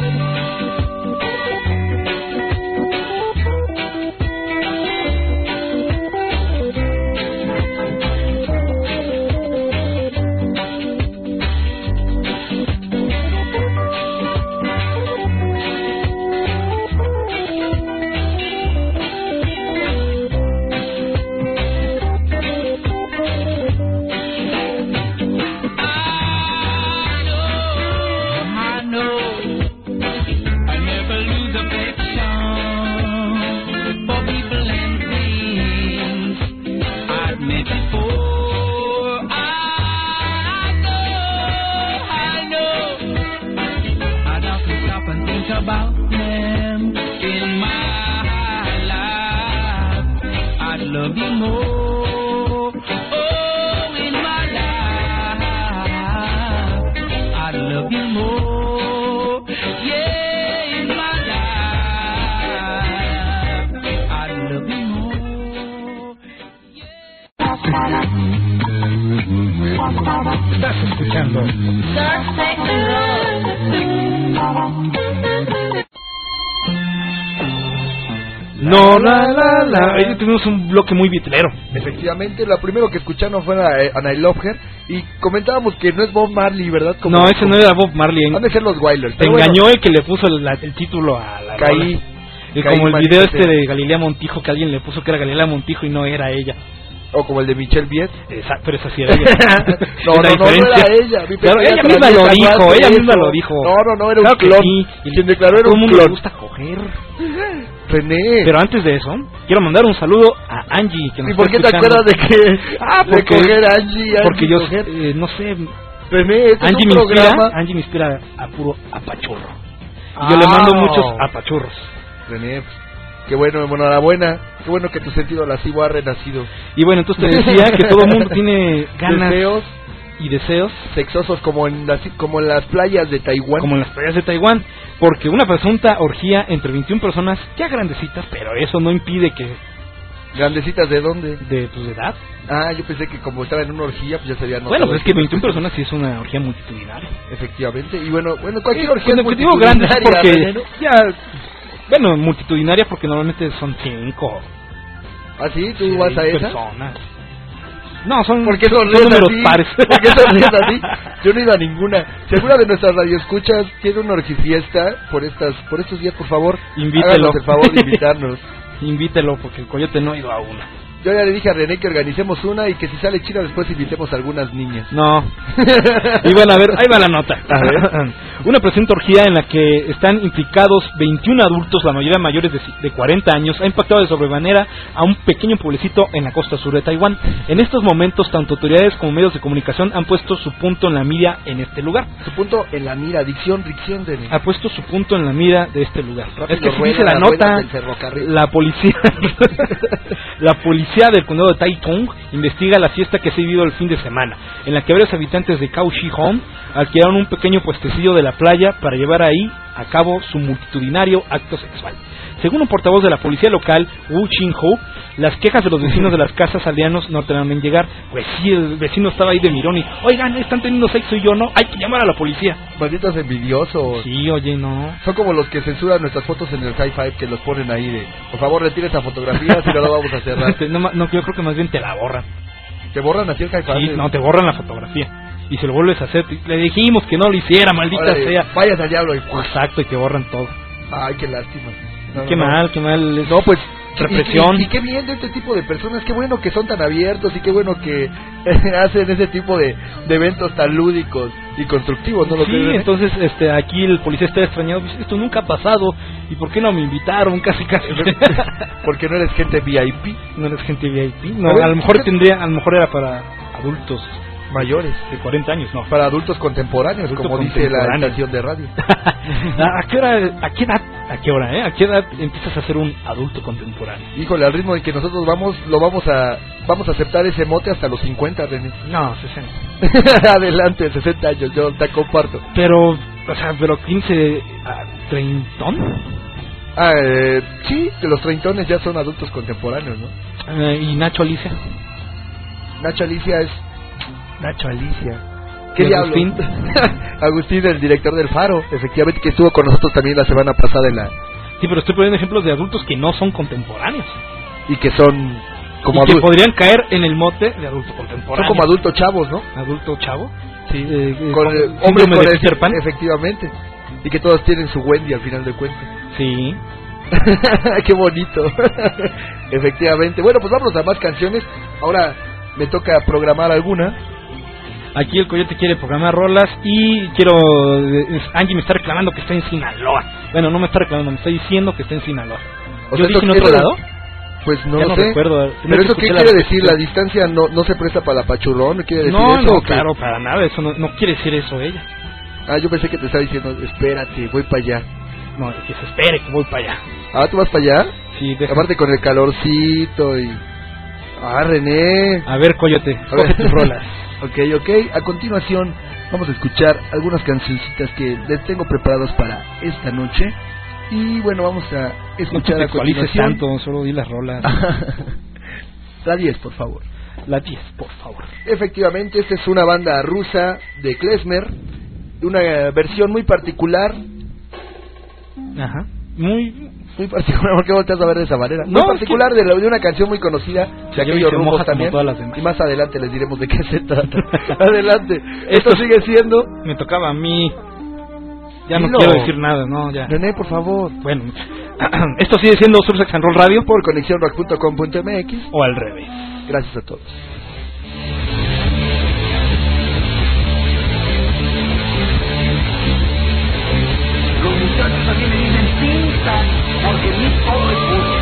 About them in my life, I'd love you more. Oh, in my life, I'd love you more. Yeah, in my life, I'd love you more. Estás escuchando Surf, Sex and Roll. No, ahí tenemos un bloque muy bitlero. Efectivamente, lo primero que escucharon fue And I Love Her. Y comentábamos que no es Bob Marley, ¿verdad? No, ese no era Bob Marley. Han de ser los Wailers. Te engañó el que le puso el título a la Caí. Como el video de Galilea Montijo, que alguien le puso que era Galilea Montijo y no era ella. O como el de Michelle Viet. Exacto, pero esa sí era ella. no era ella. Claro, ella misma lo dijo, No, era un clon. Sí. Y quien declaró era un clon. Le gusta coger. René. Pero antes de eso, quiero mandar un saludo a Angie, que nos ¿Y por qué te acuerdas de que? Porque coger a Angie porque yo, coger. no sé. René, este Angie es un programa. Angie me inspira a puro apachurro. Y yo le mando muchos apachurros. René, qué bueno, enhorabuena. Qué bueno que tu sentido lascivo ha renacido. Y bueno, entonces te decía que todo el mundo tiene ganas y deseos sexosos como en las playas de Taiwán. Como en las playas de Taiwán, porque una presunta orgía entre 21 personas, ya grandecitas, pero eso no impide que... ¿Grandecitas de dónde? De tu edad. Ah, yo pensé que como estaba en una orgía, pues ya sería... Bueno, pues es que 21 personas sí es una orgía multitudinaria. Efectivamente, y bueno, cualquier orgía es multitudinaria. Porque ya... Bueno, multitudinaria porque normalmente son 5. ¿Ah, sí? ¿Tú vas a esa? Personas. No, son números pares. ¿Por qué sonríes así? Yo no he ido a ninguna. Si alguna de nuestras radioescuchas tiene una orgifiesta por estos días, por favor, invítelo. Háganos el favor de invitarnos. Invítelo, porque el Coyote no ha ido a una. Yo ya le dije a René que organicemos una y que si sale chida después invitemos a algunas niñas. No. Y bueno, a ver, ahí va la nota. A ver. Una presunta orgía en la que están implicados 21 adultos, la mayoría mayores de 40 años, ha impactado de sobremanera a un pequeño pueblecito en la costa sur de Taiwán. En estos momentos, tanto autoridades como medios de comunicación han puesto su punto en la mira en este lugar. Su punto en la mira, dicción, René. Ha puesto su punto en la mira de este lugar. Rápido, es que si dice la nota, la policía del condado de Taitung investiga la fiesta que se ha vivido el fin de semana, en la que varios habitantes de Kaohsiung alquilaron un pequeño puestecillo de la playa para llevar ahí a cabo su multitudinario acto sexual. Según un portavoz de la policía local, Wu Chin-ho, las quejas de los vecinos de las casas aldeanos no tardaron en llegar. Pues sí, el vecino estaba ahí de mirón y, oigan, están teniendo sexo y yo no, hay que llamar a la policía. Malditos envidiosos. Sí, oye, no. Son como los que censuran nuestras fotos en el High Five, que los ponen ahí de, por favor, retire esa fotografía, si no la vamos a cerrar. No, yo creo que más bien te la borran. ¿Te borran así el High Five? Sí, no, te borran la fotografía. Y si lo vuelves a hacer, le dijimos que no lo hiciera, maldita sea. Vayas al diablo y... Exacto, y te borran todo. Ay, qué lástima. Qué mal. No, pues represión. Y qué bien de este tipo de personas, qué bueno que son tan abiertos y qué bueno que hacen ese tipo de eventos tan lúdicos y constructivos, ¿no lo crees? Sí, entonces aquí el policía está extrañado, pues, esto nunca ha pasado, ¿y por qué no me invitaron? Casi. Porque no eres gente VIP. No eres gente VIP. No, a lo mejor era para adultos mayores de 40 años, no. Para adultos contemporáneos, como dice la estación de radio. ¿A qué edad empiezas a ser un adulto contemporáneo? Híjole, al ritmo en que nosotros vamos a aceptar ese mote hasta los 50, René. No, 60. Adelante, 60 años, yo te comparto. Pero 15 a 30. Sí, que los treintones ya son adultos contemporáneos, ¿no? ¿Y Nacho Alicia? Nacho Alicia es... Nacho Alicia. ¿Qué ¿Y diablo? Agustín? Agustín, el director del Faro, efectivamente, que estuvo con nosotros también la semana pasada en la... Sí, pero estoy poniendo ejemplos de adultos que no son contemporáneos. Y que son como y que adultos. podrían caer en el mote de adulto contemporáneo. Son como adultos chavos, ¿no? Adulto chavo. Sí, con hombres con de Peter Pan. efectivamente. Y que todos tienen su Wendy al final de cuentas. Sí. Qué bonito. Efectivamente. Bueno, pues vámonos a más canciones. Ahora me toca programar alguna. Aquí el Coyote quiere programar rolas y Angie me está reclamando que está en Sinaloa. Bueno, no me está reclamando, me está diciendo que está en Sinaloa. O ¿Yo sea, dije en otro lado? Pues no ya lo no sé. recuerdo. Pero eso qué quiere decir, la distancia no se presta para la pachurrón, ¿quiere decir no, eso? No, claro, para nada, eso no quiere decir eso ella. Ah, yo pensé que te estaba diciendo, espérate, voy para allá. No, que se espere que voy para allá. Ah, ¿tú vas para allá? Sí, aparte con el calorcito y... Ah, René. A ver, Coyote, coge tus rolas. Ok. A continuación vamos a escuchar algunas cancioncitas que les tengo preparadas para esta noche. Y bueno, vamos a escuchar a continuación. Tanto, solo di las rolas. La 10, por favor. La 10, por favor. Efectivamente, esta es una banda rusa de klezmer, una versión muy particular. Ajá. Muy particular, ¿por qué volteas a ver de esa manera? No, muy particular de una canción muy conocida de aquellos rumbos también. Y más adelante les diremos de qué se trata. Adelante. Esto sigue siendo... Me tocaba a mí. Ya Dilo. No quiero decir nada, no, ya. René, por favor. Bueno, esto sigue siendo Sursex and Roll Radio por conexiónrock.com.mx o al revés. Gracias a todos. Los muchachos aquí me dicen pinta, porque en mí todo es puro.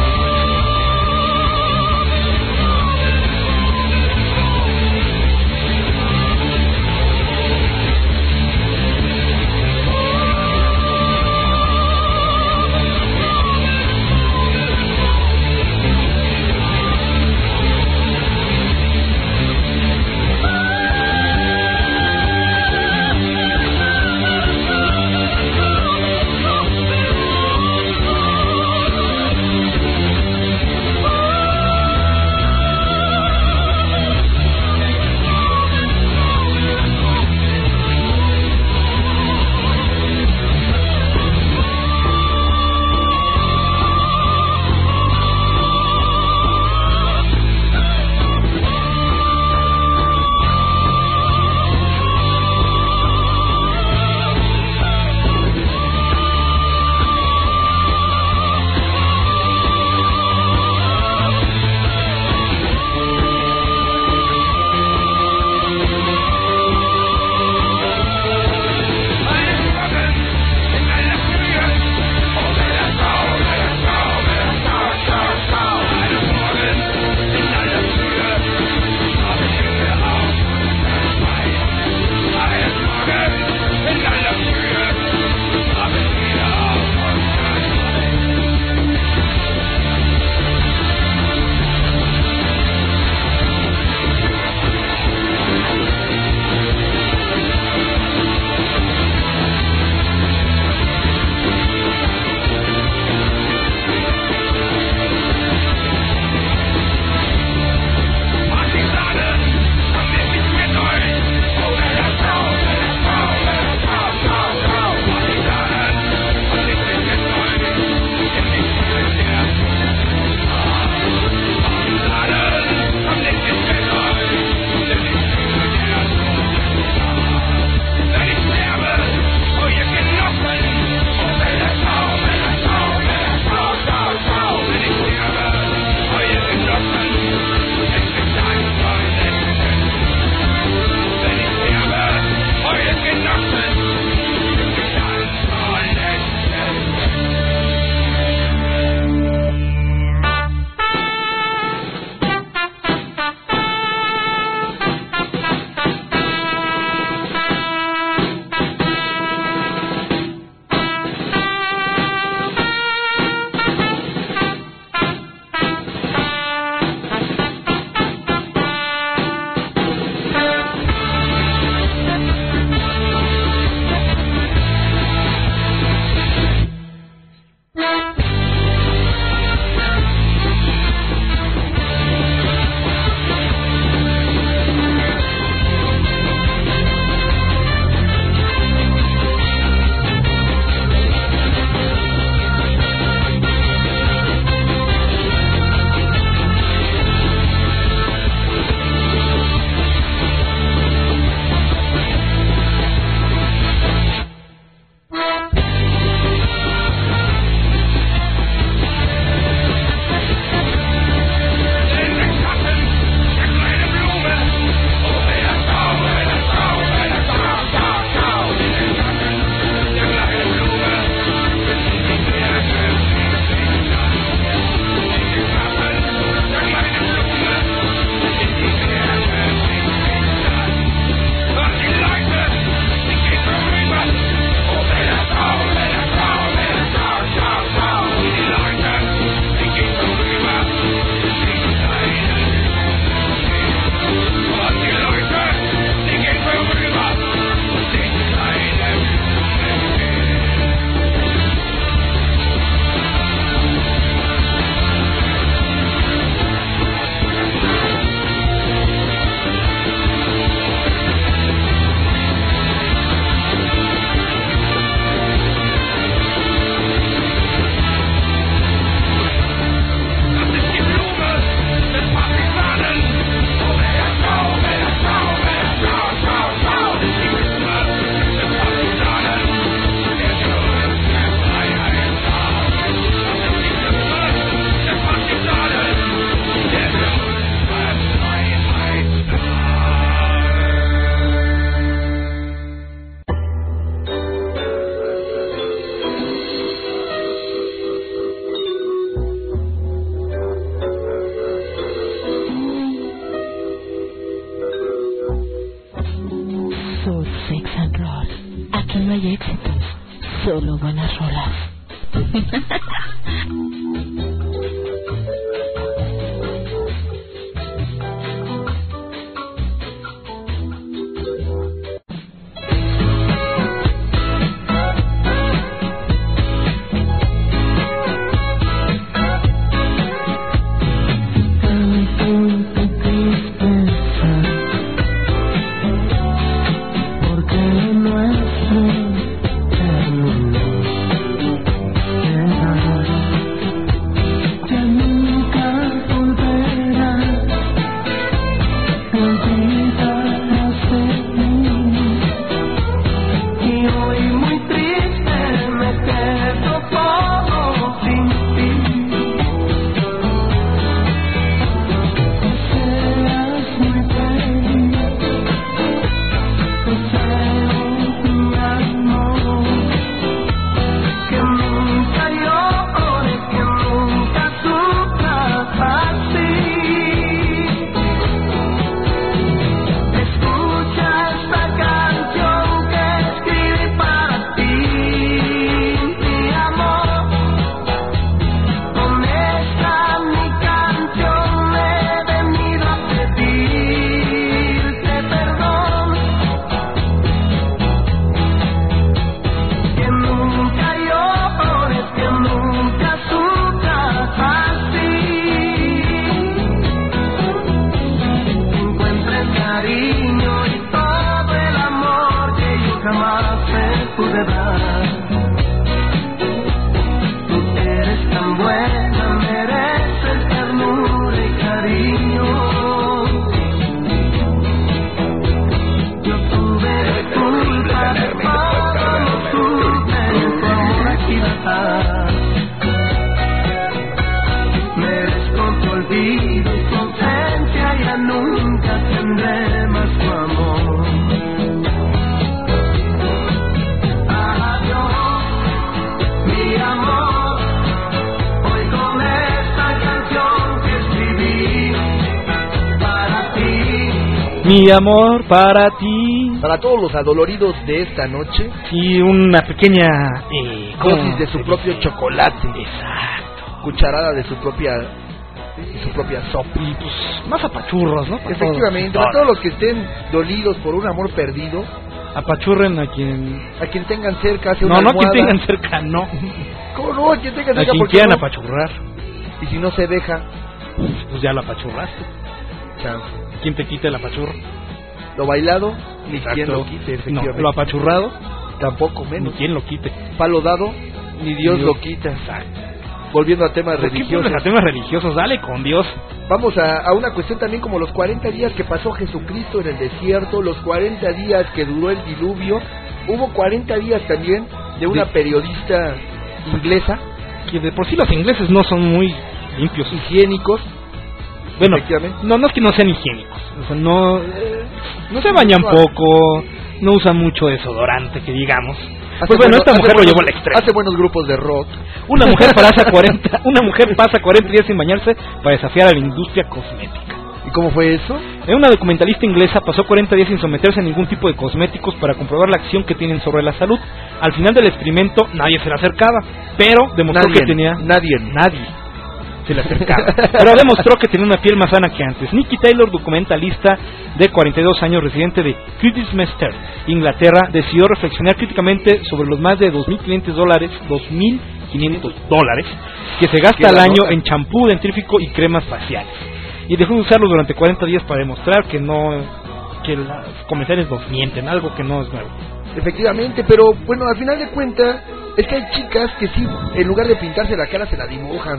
Soul Sex and Roll. Aquí no hay éxitos, solo buenas rolas. Mi amor para ti. Para todos los adoloridos de esta noche. Y una pequeña dosis de su propio chocolate. Exacto. Cucharada de su propia sopa. Y pues más apachurros, ¿no? Efectivamente, para todos los que estén dolidos por un amor perdido. Apachurren a quien tengan cerca. No, no a quien tengan cerca, no. ¿Cómo no? A quien tengan cerca. A quien quieran apachurrar. Y si no se deja, pues ya lo apachurraste. Chao. ¿Quién te quita el apachurro? Lo bailado, ni quien lo quite, efectivamente. No, lo apachurrado, tampoco menos. Ni quien lo quite. Palo dado, ni Dios lo quita. Exacto. Volviendo a temas religiosos. A temas religiosos, dale con Dios. Vamos a una cuestión también como los 40 días que pasó Jesucristo en el desierto, los 40 días que duró el diluvio. Hubo 40 días también de una periodista inglesa. Que de por sí los ingleses no son muy limpios. Higiénicos. Bueno, no es que no sean higiénicos, o sea, no se bañan poco, no usan mucho desodorante, que digamos. Pues bueno, esta mujer lo llevó al extremo. Hace buenos grupos de rock. Una mujer pasa 40 días sin bañarse para desafiar a la industria cosmética. ¿Y cómo fue eso? Una documentalista inglesa pasó 40 días sin someterse a ningún tipo de cosméticos para comprobar la acción que tienen sobre la salud. Al final del experimento nadie se le acercaba, pero demostró que tenía... Nadie se le acercaba, pero demostró que tenía una piel más sana que antes. Nikki Taylor, documentalista de 42 años, residente de Kidderminster, Inglaterra, decidió reflexionar críticamente sobre los más de $2.500 que se gasta al año en champú, dentrífico y cremas faciales, y dejó de usarlos durante 40 días para demostrar que los comerciales nos mienten, algo que no es nuevo. Efectivamente, pero bueno, al final de cuentas es que hay chicas que sí, en lugar de pintarse la cara, se la dibujan.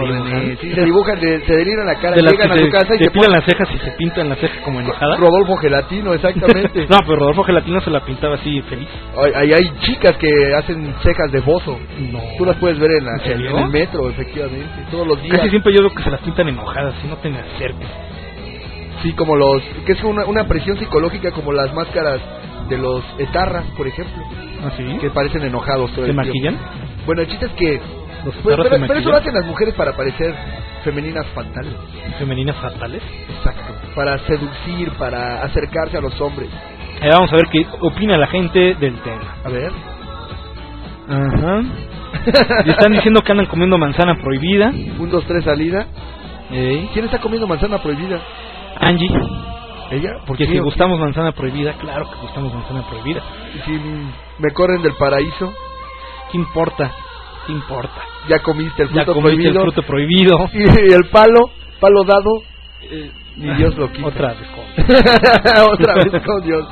Se deliran la cara, llegan a su casa y se pintan las cejas y se pintan las cejas como enojadas. Rodolfo Gelatino, exactamente. No, pero Rodolfo Gelatino se la pintaba así feliz. Hay chicas que hacen cejas de bozo. No. Tú las puedes ver en el metro, efectivamente, todos los días. Casi siempre yo veo que se las pintan enojadas, si no te me acerques. Sí, como que es una presión psicológica, como las máscaras de los etarras, por ejemplo. ¿Ah, sí? Que parecen enojados todo el tiempo. ¿Se maquillan? Bueno, el chiste es que... pero eso lo hacen las mujeres para parecer femeninas fatales. ¿Femeninas fatales? Exacto. Para seducir, para acercarse a los hombres. Vamos a ver qué opina la gente del tema. A ver. Ajá. Y están diciendo que andan comiendo manzana prohibida. 1, 2, 3, salida. ¿Quién está comiendo manzana prohibida? Angie. ¿Ella? Porque si gustamos manzana prohibida, claro que gustamos manzana prohibida. ¿Y si me corren del paraíso? ¿Qué importa? ¿Qué importa? Ya comiste el fruto ya comiste prohibido. El fruto prohibido. Y el palo dado. Ni Dios lo quita. Otra vez con Dios. Otra vez con Dios.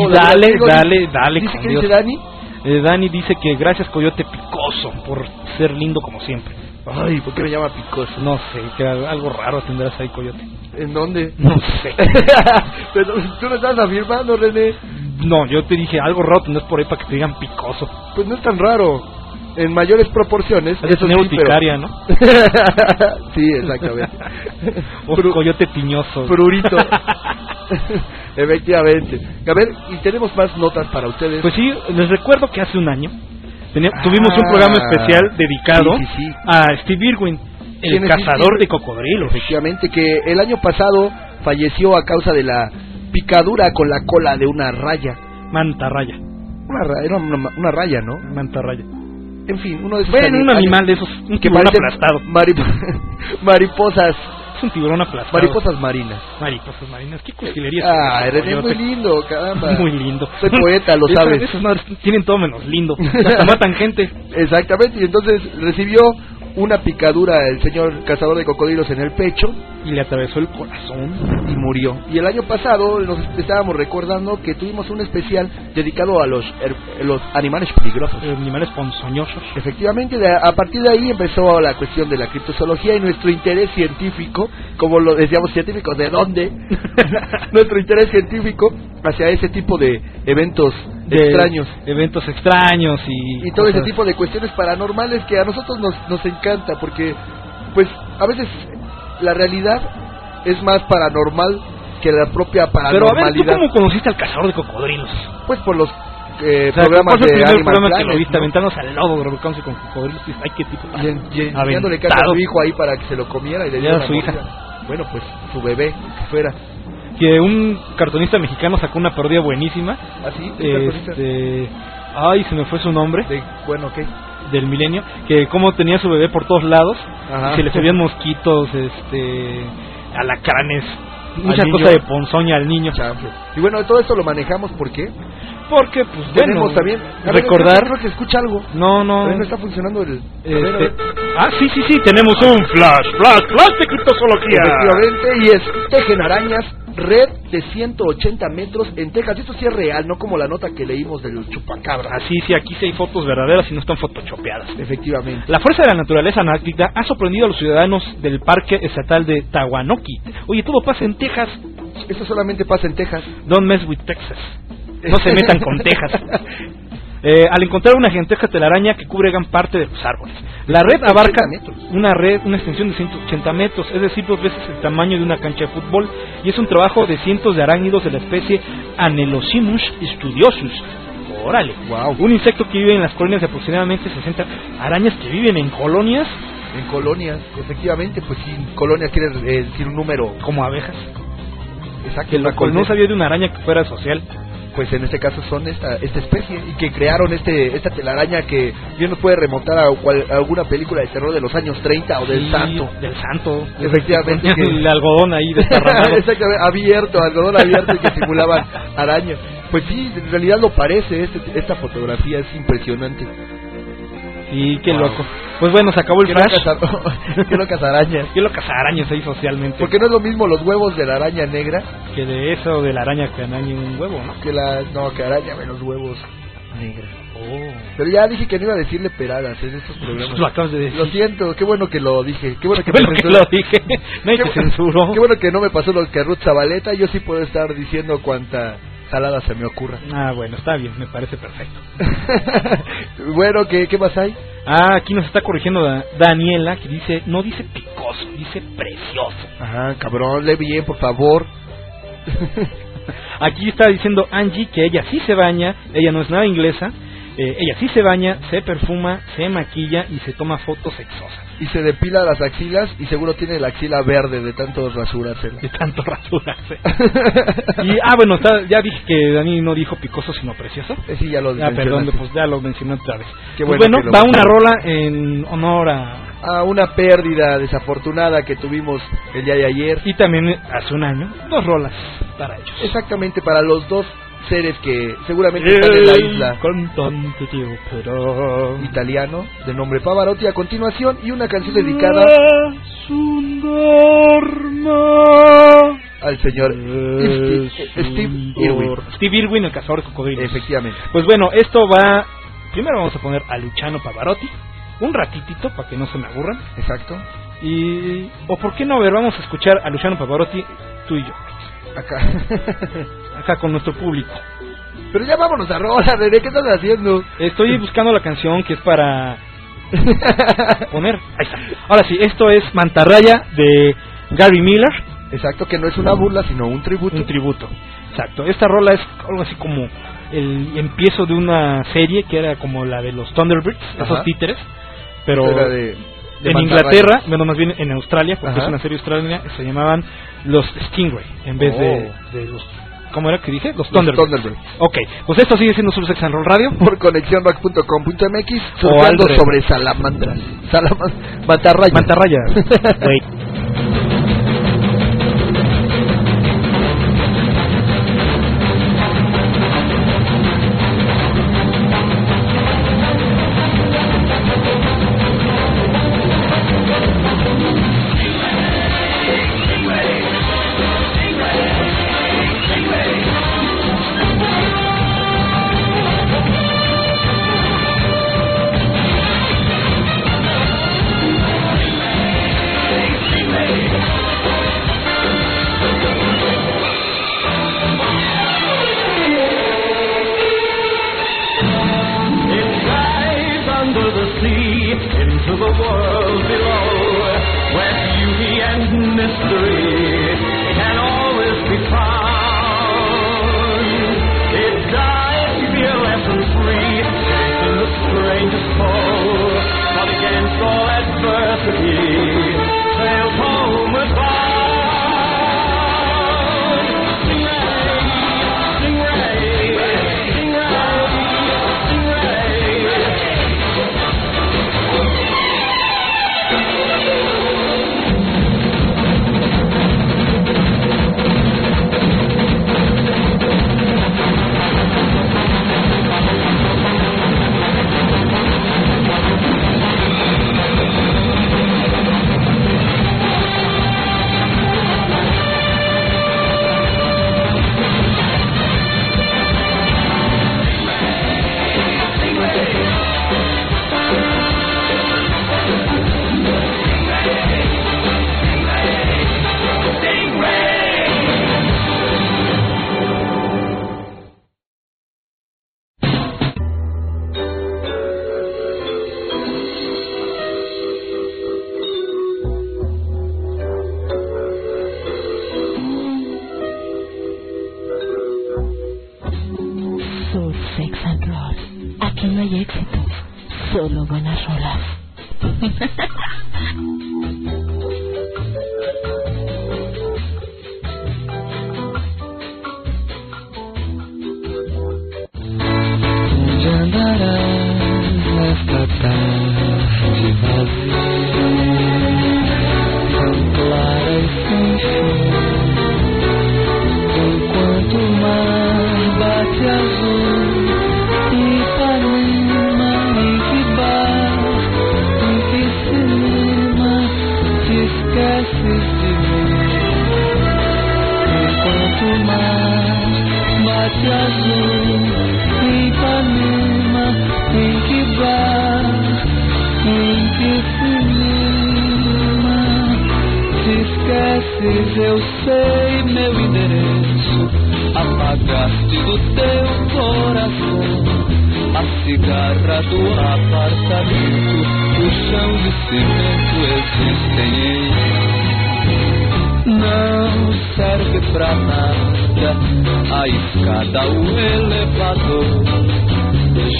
Y dale ¿Dice con que Dios. dice Dani? Dani dice que gracias Coyote Picoso por ser lindo como siempre. Ay, ¿por qué me llama Picoso? No sé, que algo raro tendrás ahí, Coyote. ¿En dónde? No sé. Pero tú no estás afirmando, René. No, yo te dije algo raro tendrás por ahí para que te digan Picoso. Pues no es tan raro. En mayores proporciones. Es de tener urticaria, ¿no? Sí, exactamente. O Coyote Tiñoso. Prurito. Efectivamente. A ver, y tenemos más notas para ustedes. Pues sí, les recuerdo que hace un año tuvimos un programa especial dedicado a Steve Irwin, el cazador de cocodrilos. Efectivamente, que el año pasado falleció a causa de la picadura con la cola de una raya. Mantarraya. Era una raya, ¿no? Mantarraya. En fin, uno de esos un animal de esos, un que tiburón aplastado. Mariposas. Es un tiburón aplastado. Mariposas marinas. Mariposas marinas. Qué cursilería. René, muy lindo, caramba. Muy lindo. Soy poeta, lo sabes. Esos madres tienen todo menos lindo. Hasta matan gente. Exactamente, y entonces recibió una picadura el señor cazador de cocodrilos en el pecho. Y le atravesó el corazón. Y murió. Y el año pasado nos estábamos recordando que tuvimos un especial dedicado a los animales peligrosos. Los animales ponzoñosos. Efectivamente, a partir de ahí empezó la cuestión de la criptozoología y nuestro interés científico, como lo decíamos, científico, ¿de dónde? Nuestro interés científico hacia ese tipo de eventos extraños. Eventos extraños y todo ese tipo de cuestiones paranormales que a nosotros nos encanta, porque pues a veces la realidad es más paranormal que la propia paranormalidad. Pero a ver, ¿tú cómo conociste al cazador de cocodrilos? Pues por los programas de Animal programa que lo Planet, viste aventándose al lodo, revolcándose con cocodrilos. Ay, qué tipo. Y enseñándole caca a su hijo ahí para que se lo comiera y le diera a su hija. Bueno, pues su bebé, que fuera. Que un cartonista mexicano sacó una parodia buenísima. ¿Ah, sí? Ay, se me fue su nombre. ¿Qué? Del milenio, que como tenía su bebé por todos lados. Ajá. Y se le subían mosquitos, alacranes, mucha cosa de ponzoña al niño. Y bueno, todo esto lo manejamos, ¿por qué? Porque, pues, tenemos también recordar. Creo que escucha algo. No está funcionando el. Sí, tenemos un flash de criptozoología. Efectivamente, y es tejen arañas, red de 180 metros en Texas. Esto sí es real, no como la nota que leímos del chupacabra. Así, sí, aquí sí hay fotos verdaderas y no están photoshopeadas. Efectivamente. La fuerza de la naturaleza anáctica ha sorprendido a los ciudadanos del Parque Estatal de Tawanoki. Oye, todo pasa en Texas. Esto solamente pasa en Texas. Don't mess with Texas. No se metan con Texas. Al encontrar una gigantesca telaraña que cubre gran parte de los árboles. La red abarca una extensión de 180 metros, es decir, 2 veces el tamaño de una cancha de fútbol, y es un trabajo de cientos de arácnidos de la especie Anelosimus studiosus. Órale, wow. Un insecto que vive en las colonias de aproximadamente 60 arañas que viven en colonias. En colonias, efectivamente, pues sí, colonias quiere decir un número. Como abejas. Exacto. No sabía de una araña que fuera social. Pues en este caso son esta especie, y que crearon esta telaraña que bien nos puede remontar a alguna película de terror de los años 30 o del Santo. Del Santo. Efectivamente. El algodón ahí desparramado. Exactamente, algodón abierto, y que simulaban arañas. Pues sí, en realidad lo parece, esta fotografía es impresionante. Sí, qué loco. Pues bueno, se acabó el flash. Qué locas arañas. Qué locas arañas ahí socialmente. Porque no es lo mismo los huevos de la araña negra que de eso de la araña que araña un huevo, ¿no? Que araña los huevos negros. Pero ya dije que no iba a decirle peradas en estos programas. Lo acabas de decir. Lo siento, qué bueno que lo dije. Qué bueno que lo dije. Nadie te censuró. Qué bueno que no me pasó lo que a Ruth Zabaleta. Yo sí puedo estar diciendo cuánta salada se me ocurra. Bueno, está bien, me parece perfecto. Bueno, ¿qué más hay? Aquí nos está corrigiendo Daniela, que dice, no dice picoso, dice precioso. Ajá, cabrón, lee bien, por favor. Aquí está diciendo Angie que ella sí se baña, ella no es nada inglesa, Ella sí se baña, se perfuma, se maquilla y se toma fotos sexosas. Y se depila las axilas y seguro tiene la axila verde de tanto rasurársela. De tanto rasurarse. Y, bueno, ya dije que Dani no dijo picoso sino precioso. Sí, ya lo mencionaste. Perdón, pues ya lo mencioné otra vez. Qué pues bueno, va una rola en honor a una pérdida desafortunada que tuvimos el día de ayer. Y también hace un año, 2 rolas para ellos. Exactamente, para los 2 seres que seguramente están en la isla. Cantante pero italiano de nombre Pavarotti. A continuación, y una canción dedicada al señor Steve Irwin. Steve Irwin, el cazador de cocodrilos. Efectivamente. Pues bueno, esto va. Primero vamos a poner a Luciano Pavarotti un ratitito para que no se me aburran. Exacto. O por qué no, vamos a escuchar a Luciano Pavarotti, tú y yo. Acá con nuestro público. Pero ya vámonos a rola, René, ¿qué estás haciendo? Estoy buscando la canción que es para poner. Ahí está. Ahora sí, esto es Mantarraya de Gary Miller. Exacto, que no es una burla, sino un tributo. Un tributo, exacto. Esta rola es algo así como el empiezo de una serie que era como la de los Thunderbirds, esos títeres, pero en Inglaterra, bueno, más bien en Australia, porque es una serie australiana, se llamaban los Stingray, en vez de los... ¿Cómo era que dije? Los Thunderbirds. Ok, pues esto sigue siendo Sub Sex and Roll Radio por conexiónrock.com.mx, surfeando sobre salamandras. Mantarraya. Mantarraya.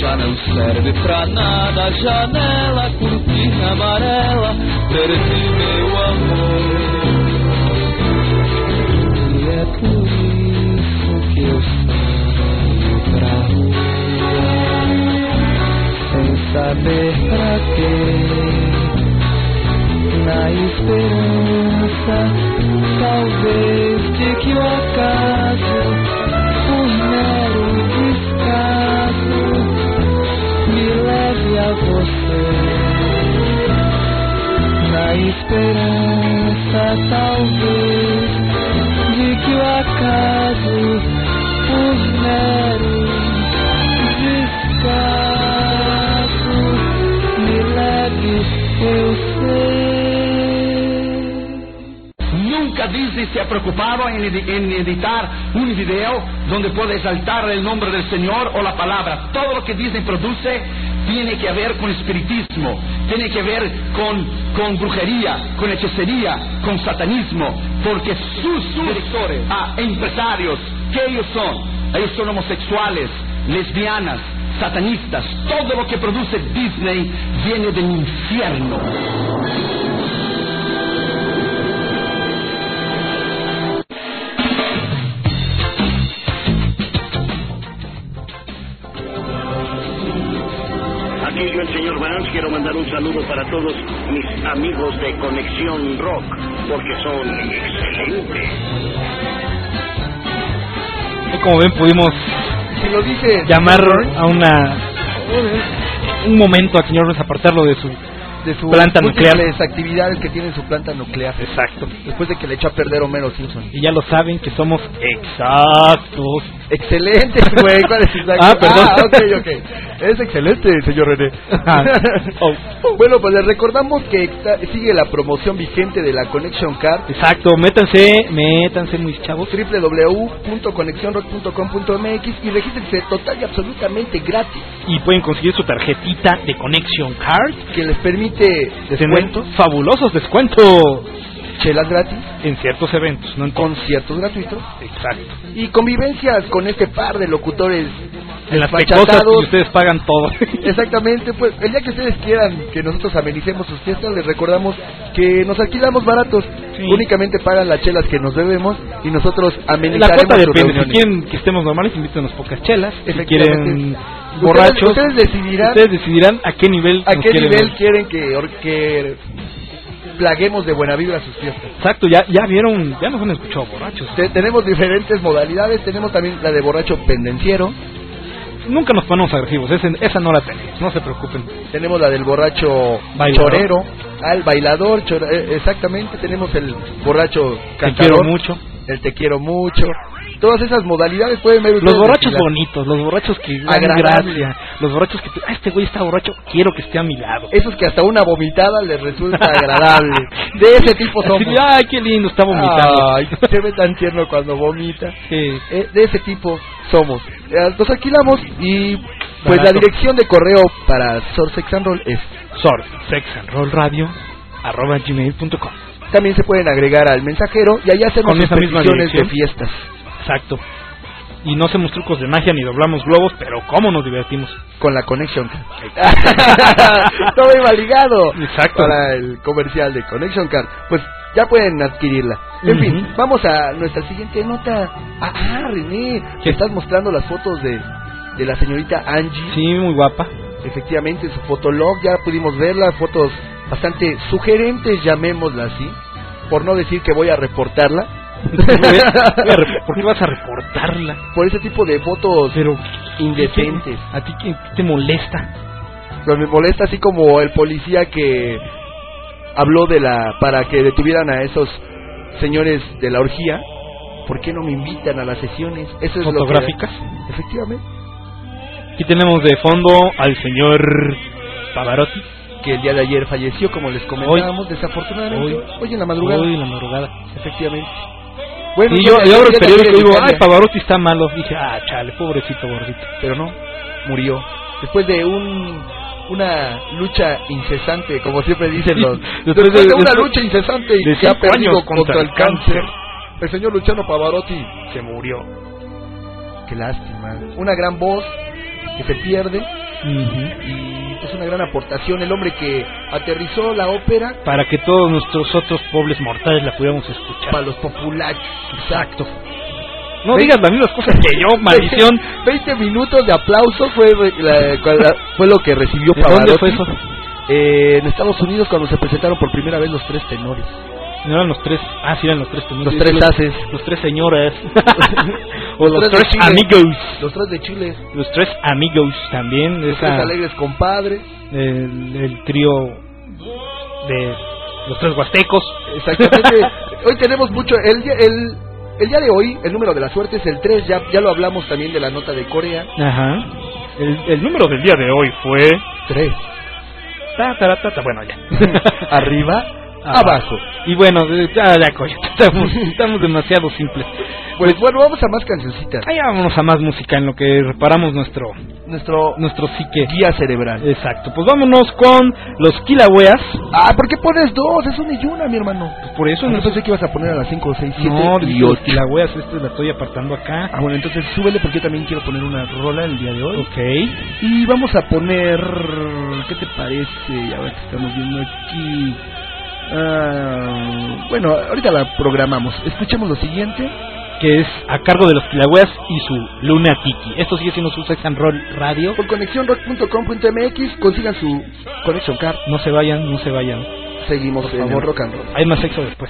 já não serve pra nada. Janela, cortina amarela, perdi meu amor. E é por isso que eu saio pra rua, sem saber pra quê, na esperança, talvez, de que o acaso, por mero descaso, me leve a você. Na esperança, talvez, de que o acaso, por mero descaso, me leve, eu sei. Nunca Disney se ha preocupado en editar un video donde puede exaltar el nombre del Señor o la palabra. Todo lo que Disney produce tiene que ver con espiritismo, tiene que ver con brujería, con hechicería, con satanismo, porque sus directores, empresarios, ¿qué ellos son? Ellos son homosexuales, lesbianas, satanistas. Todo lo que produce Disney viene del infierno. Aquí yo, el señor Barnes, quiero mandar un saludo para todos mis amigos de Conexión Rock, porque son excelentes. Y como ven, pudimos si lo dice llamar a un momento al señor Burns, apartarlo de su planta nuclear. Las actividades que tiene su planta nuclear. Exacto. Después de que le echó a perder Homero Simpson. Y ya lo saben que somos exactos. Excelente, güey. ¿Cuál es exacto? Perdón. Ok. Es excelente, señor René. Bueno, pues les recordamos que sigue la promoción vigente de la Connection Card. Exacto, métanse mis chavos. www.conexionrock.com.mx y regístrense total y absolutamente gratis. Y pueden conseguir su tarjetita de Connection Card que les permite descuentos, fabulosos descuentos, chelas gratis en ciertos eventos, no en conciertos gratuitos. Exacto. Y convivencias con este par de locutores en las pecosas y ustedes pagan todo. Exactamente, pues el día que ustedes quieran que nosotros amenicemos sus fiestas, les recordamos que nos alquilamos baratos. Sí. Únicamente pagan las chelas que nos bebemos y nosotros amenizaremos. La cuota depende, si quieren que estemos normales, invítenos pocas chelas. Si quieren borrachos, ustedes decidirán a qué nivel quieren que plaguemos de buena vibra sus fiestas. Exacto, ya vieron, ya nos han escuchado borrachos. Tenemos diferentes modalidades, tenemos también la de borracho pendenciero. Nunca nos ponemos agresivos, esa no la tenemos, no se preocupen. Tenemos la del borracho chorero, el bailador, exactamente. Tenemos el borracho cantador, te quiero mucho, el te quiero mucho. Todas esas modalidades pueden ver los borrachos bonitos, los borrachos que dan gracia, los borrachos que este güey está borracho, quiero que esté a mi lado. Esos que hasta una vomitada les resulta agradable. De ese tipo somos. Ay, qué lindo, está vomitando. Ay, se ve tan tierno cuando vomita. Sí. De ese tipo somos. Nos alquilamos y pues la dirección de correo para Source Sex and Roll es sourcesexandrollradio@gmail.com. También se pueden agregar al mensajero y allá hacemos peticiones de fiestas. Exacto. Y no hacemos trucos de magia ni doblamos globos, pero cómo nos divertimos con la Connection Card. Todo iba ligado. Exacto. Para el comercial de Connection Card. Pues ya pueden adquirirla. En fin, vamos a nuestra siguiente nota. René, que estás mostrando las fotos de la señorita Angie. Sí, muy guapa. Efectivamente, su fotolog, ya pudimos verla, fotos bastante sugerentes, llamémosla así, por no decir que voy a reportarla. ¿Por qué vas a reportarla? Por ese tipo de fotos pero indecentes. ¿A ti qué te molesta? Pero me molesta así como el policía que habló para que detuvieran a esos señores de la orgía. ¿Por qué no me invitan a las sesiones? Eso es fotográficas. Efectivamente. Aquí tenemos de fondo al señor Pavarotti, que el día de ayer falleció, como les comentábamos, desafortunadamente. Hoy en la madrugada. Hoy en la madrugada. Efectivamente. Bueno, y yo abro el periódico y digo, ay, Pavarotti está malo. Dije, chale, pobrecito gordito. Pero no, murió. Después de una lucha incesante, como siempre dicen los... Después de una lucha incesante y se ha perdido contra el cáncer. El señor Luciano Pavarotti se murió. Qué lástima. Una gran voz que se pierde. Y es una gran aportación, el hombre que aterrizó la ópera para que todos nuestros otros pobres mortales la pudiéramos escuchar. Para los populares. Exacto. No digas las mismas cosas que yo, maldición. 20 minutos de aplauso fue lo que recibió Pavarotti. ¿Dónde fue eso? En Estados Unidos, cuando se presentaron por primera vez los 3 tenores. No eran los 3, sí eran los 3 tenores. Los 3 haces. Los 3 señoras. O los 3 amigos. Los 3 de Chile. Los 3 amigos también. Los 3 alegres compadres. El trío de los 3 huastecos. Exactamente. Hoy tenemos mucho. El día de hoy, el número de la suerte es el 3. Ya lo hablamos también de la nota de Corea. Ajá. El número del día de hoy fue 3. Bueno, ya. Arriba, abajo. Y bueno, estamos demasiado simples. Pues bueno, vamos a más cancioncitas. Ahí vámonos a más música en lo que reparamos nuestro psique. Guía cerebral. Exacto, pues vámonos con los Kilaueas. ¿Por qué pones 2? Es una y una, mi hermano. Pues por eso no pensé que ibas a poner a las 5, 6, 7 y 8. Los Kilaueas, la estoy apartando acá. Bueno, entonces súbele porque yo también quiero poner una rola el día de hoy. Ok. Y vamos a poner... ¿Qué te parece? A ver qué estamos viendo aquí. Bueno, ahorita la programamos. Escuchemos lo siguiente, que es a cargo de los Kilaueas y su Lunatiki. Esto sigue siendo su Sex and Roll Radio. Por conexiónrock.com.mx consigan su Connection Card. No se vayan. Seguimos por favor, Rock and Roll. Hay más sexo después.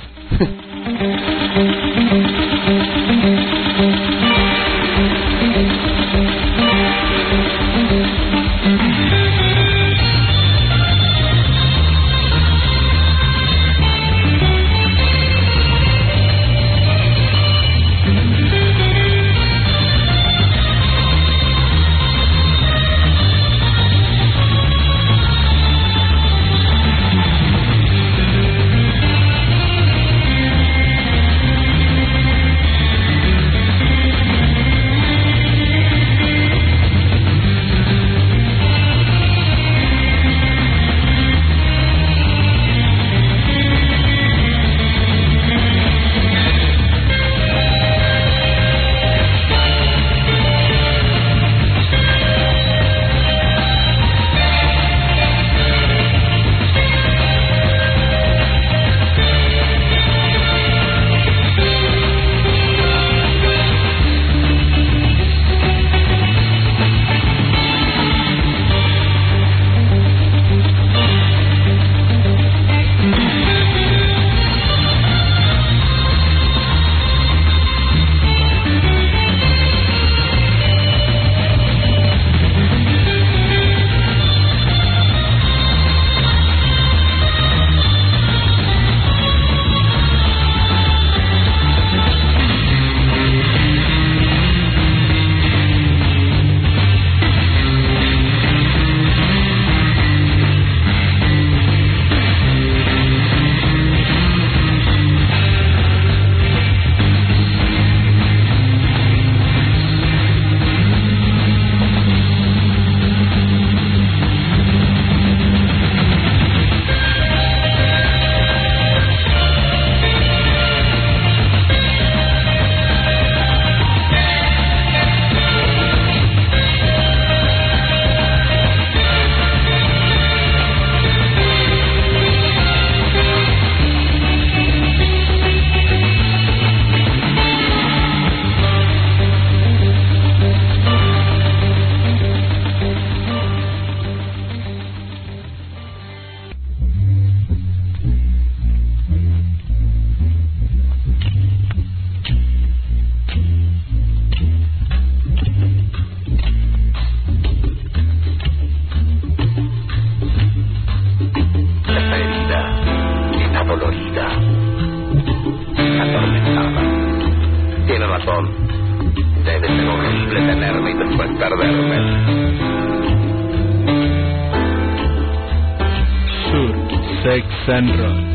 Sex and Rock.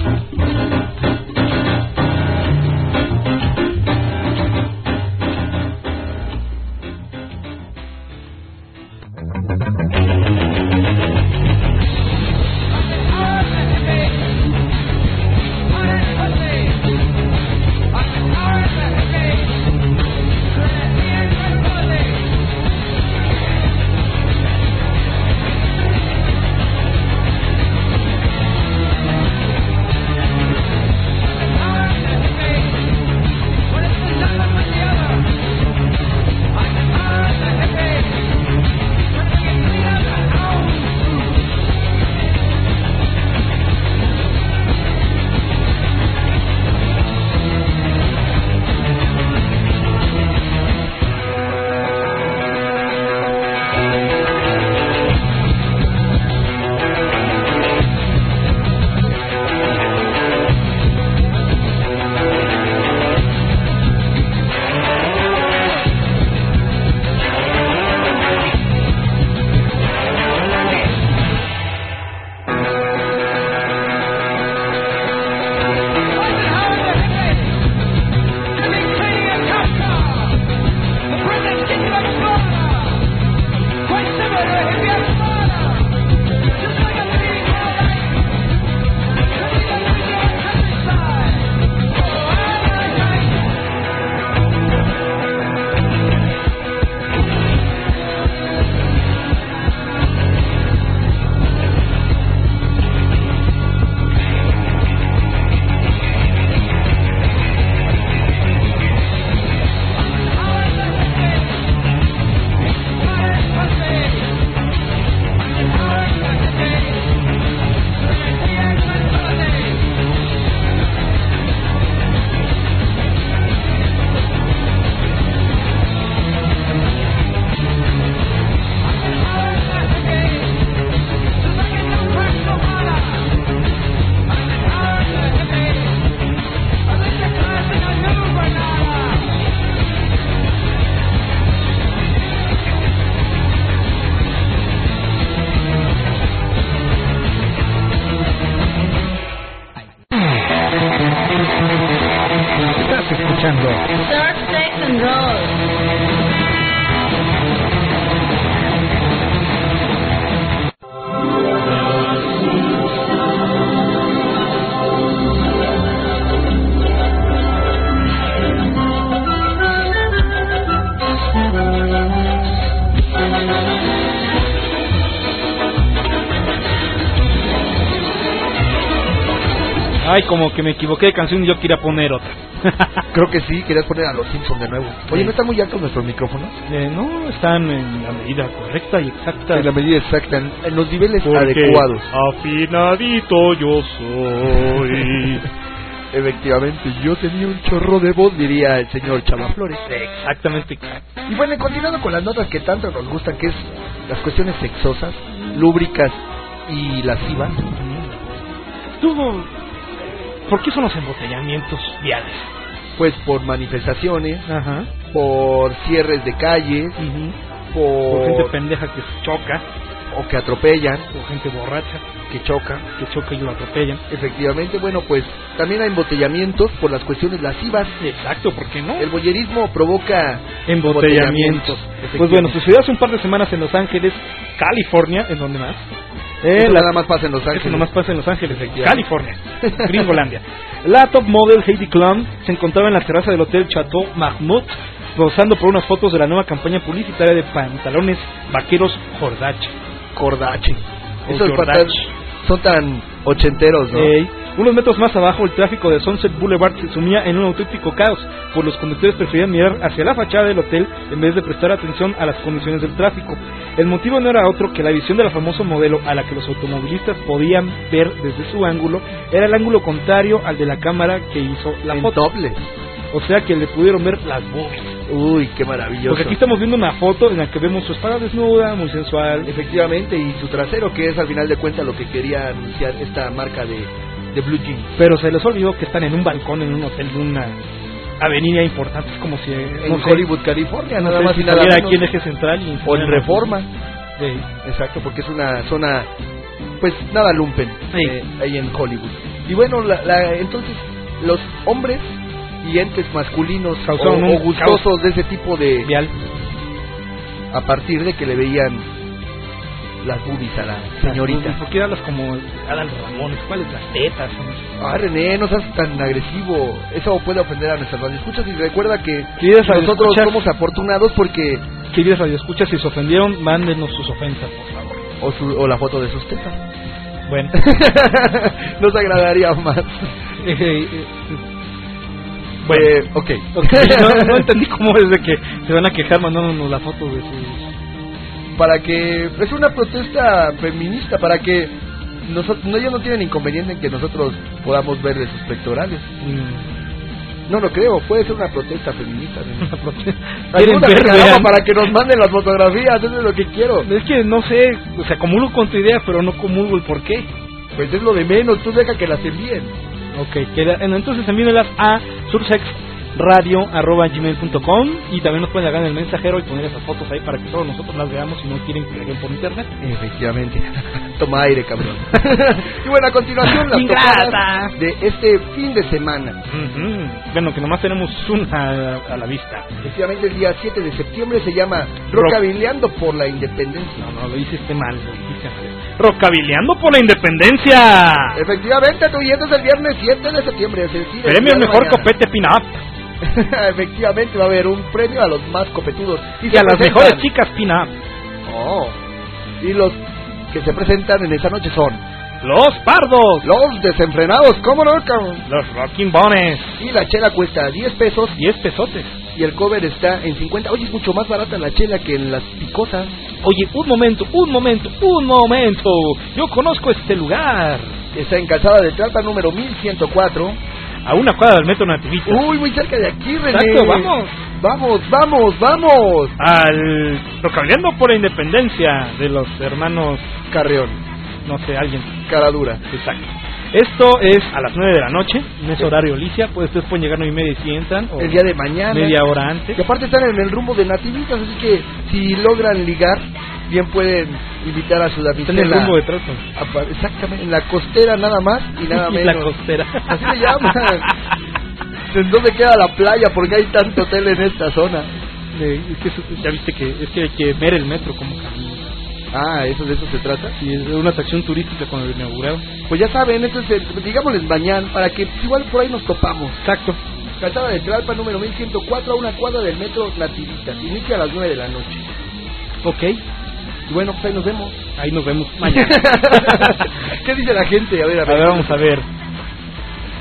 Ay, como que me equivoqué de canción y yo quería poner otra. Creo que sí, querías poner a los Simpsons de nuevo. Oye, ¿no están muy altos nuestros micrófonos? No, están en la medida correcta y exacta. En la medida exacta, en los niveles Porque adecuados. afinadito yo soy. Efectivamente, yo tenía un chorro de voz, diría el señor Chava Flores. Exactamente. Y bueno, y continuando con las notas que tanto nos gustan, que es las cuestiones sexosas, lúbricas y lascivas. ¿Por qué son los embotellamientos viales? Pues por manifestaciones, Ajá. por cierres de calles, Por gente pendeja que choca, o que atropellan, por gente borracha que choca. y lo atropellan. Efectivamente, bueno, pues también hay embotellamientos por las cuestiones lascivas. Exacto, ¿por qué no? El voyerismo provoca Embotellamientos. Pues bueno, sucedió hace un par de semanas en Los Ángeles, California, ¿en dónde más? Eso nada más pasa en Los Ángeles. Eso nomás pasa en Los Ángeles, California, Gringolandia. La top model Heidi Klum se encontraba en la terraza del hotel Chateau Marmont posando por unas fotos de la nueva campaña publicitaria de pantalones vaqueros Cordache. Esos Jordache. pantalones son tan ochenteros, ¿no? Unos metros más abajo, el tráfico de Sunset Boulevard se sumía en un auténtico caos, pues los conductores preferían mirar hacia la fachada del hotel en vez de prestar atención a las condiciones del tráfico. El motivo no era otro que la visión de la famosa modelo a la que los automovilistas podían ver desde su ángulo era el ángulo contrario al de la cámara que hizo la foto. Doble. O sea que le pudieron ver las boobies. Uy, qué maravilloso. Porque aquí estamos viendo una foto en la que vemos su espalda desnuda, muy sensual. Efectivamente, y su trasero, que es al final de cuentas lo que quería anunciar esta marca de Blue Jeans. Pero se les olvidó que están en un balcón, en un hotel de una avenida importante. Es como si en Hollywood, California, nada más y nada menos. Aquí en Eje Central y o en Reforma. Sí. Exacto, porque es una zona, pues nada lumpen, ahí en Hollywood. Y bueno, entonces los hombres y entes masculinos o gustosos de ese tipo de vial, a partir de que le veían las boobies a la señorita. ¿Por qué hablas como Adal Ramones? ¿Cuáles las tetas? René, no seas tan agresivo. Eso puede ofender a nuestras radioescuchas. Y recuerda que nosotros somos afortunados porque... Queridos radioescuchas, si se ofendieron, mándenos sus ofensas, por favor. O la foto de sus tetas. Bueno. Nos agradaría más. Bueno, okay. No entendí cómo es de que se van a quejar mandándonos la foto de sus... Para que... Es una protesta feminista, para que... ellos no tienen inconveniente en que nosotros podamos ver de sus pectorales. No lo creo, puede ser una protesta feminista. Para que nos manden las fotografías, eso es lo que quiero. Es que no sé, o sea, comulgo con tu idea, pero no comulgo el por qué. Pues es lo de menos, tú deja que las envíen. Ok, entonces envíenlas a sursexradio@gmail.com y también nos pueden llegar en el mensajero y poner esas fotos ahí para que todos nosotros las veamos si no quieren que lleguen por internet. Efectivamente. Toma aire, cabrón. Y bueno, a continuación las tocadas de este fin de semana. Bueno, que nomás tenemos una a la vista. Efectivamente, el día 7 de septiembre se llama Rockabileando por la Independencia. No, lo hiciste mal, lo hiciste mal. Rockabileando por la Independencia. Efectivamente, tú y este es el viernes 7 de septiembre. Es decir, premio al mejor copete pin-up. Efectivamente, va a haber un premio a los más copetudos. Y a las mejores chicas pin-up. Y los que se presentan en esa noche son los pardos, los desenfrenados, ¿cómo no, cabrón? Los Rocking Bones. Y la chela cuesta 10 pesos. 10 pesotes. Y el cover está en 50. Oye, es mucho más barata la chela que en las picosas. Oye, un momento. Yo conozco este lugar. Está en Calzada de Tlalpan, número 1104. A una cuadra del metro Nativitas. Uy, muy cerca de aquí, René. Exacto, vamos. Al Rockabileando por la Independencia de los hermanos Carreón. No sé, alguien. Caradura. Exacto. Esto es a las 9 de la noche, en ese horario Alicia. Pues ustedes pueden llegar 9:30 si entran. O el día de mañana. Media hora antes. Y aparte están en el rumbo de Nativitas, así que si logran ligar, bien pueden invitar a su damisela. Está en el rumbo de trato. Exactamente, en la costera nada más y nada menos. La costera. Así se llama. ¿En dónde queda la playa? Porque hay tanto hotel en esta zona. Es que ya viste que hay que ver el metro como camino. De eso se trata. Sí, es una atracción turística con el inaugurado. Pues ya saben, entonces digámosles mañana para que igual por ahí nos topamos. Exacto. Calzada de Tlalpan, número 1104, a una cuadra del metro Nativitas. Inicia a las 9 de la noche. Ok. Y bueno, pues ahí nos vemos. Ahí nos vemos mañana. ¿Qué dice la gente? A ver, vamos a ver.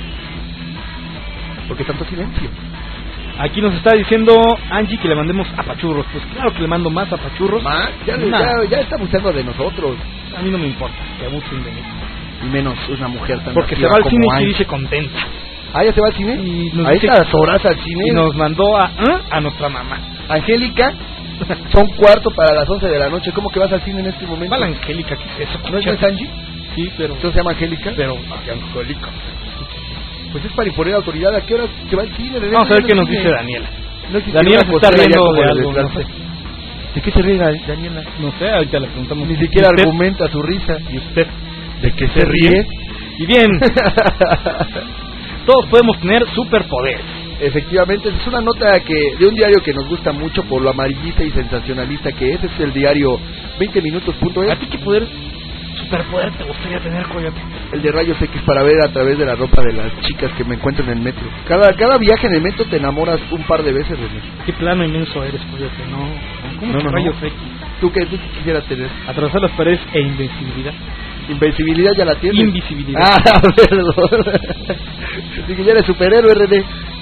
¿Por qué tanto silencio? Aquí nos está diciendo Angie que le mandemos apachurros. Pues claro que le mando más apachurros. ¿Más? Ya está abusando de nosotros. A mí no me importa que abusen de mí. Y menos una mujer tan porque se va al cine y dice contenta. Ah, ¿ya se va al cine? Y nos a estas horas al cine. Y nos mandó a nuestra mamá. Angélica, son 4 para las 11 de la noche. ¿Cómo que vas al cine en este momento? Va la Angélica, ¿qué es eso? ¿No es Angie? Sí, pero... ¿Entonces se llama Angélica? Pero, Angélica. Pues es para imponer autoridad. ¿A qué hora se va al cine? Vamos a ver qué nos dice Daniela. No, Daniela se está riendo de algo, no sé. ¿De qué se ríe Daniela? No sé, ahorita le preguntamos. Ni siquiera argumenta su risa. ¿Y usted? ¿De qué se ríe? Y bien, todos podemos tener superpoderes. Efectivamente, es una nota de un diario que nos gusta mucho por lo amarillista y sensacionalista que es el diario 20minutos.es. ¿A ti qué superpoder te gustaría tener, Coyote? El de rayos X para ver a través de la ropa de las chicas que me encuentro en el metro. Cada viaje en el metro te enamoras un par de veces, René. Qué plano inmenso eres, Coyote, ¿Cómo rayos X? ¿Tú qué quisieras tener? Atravesar las paredes e invencibilidad. Invencibilidad ya la tienes. Invisibilidad. Perdón. Así que ya eres superhéroe, René.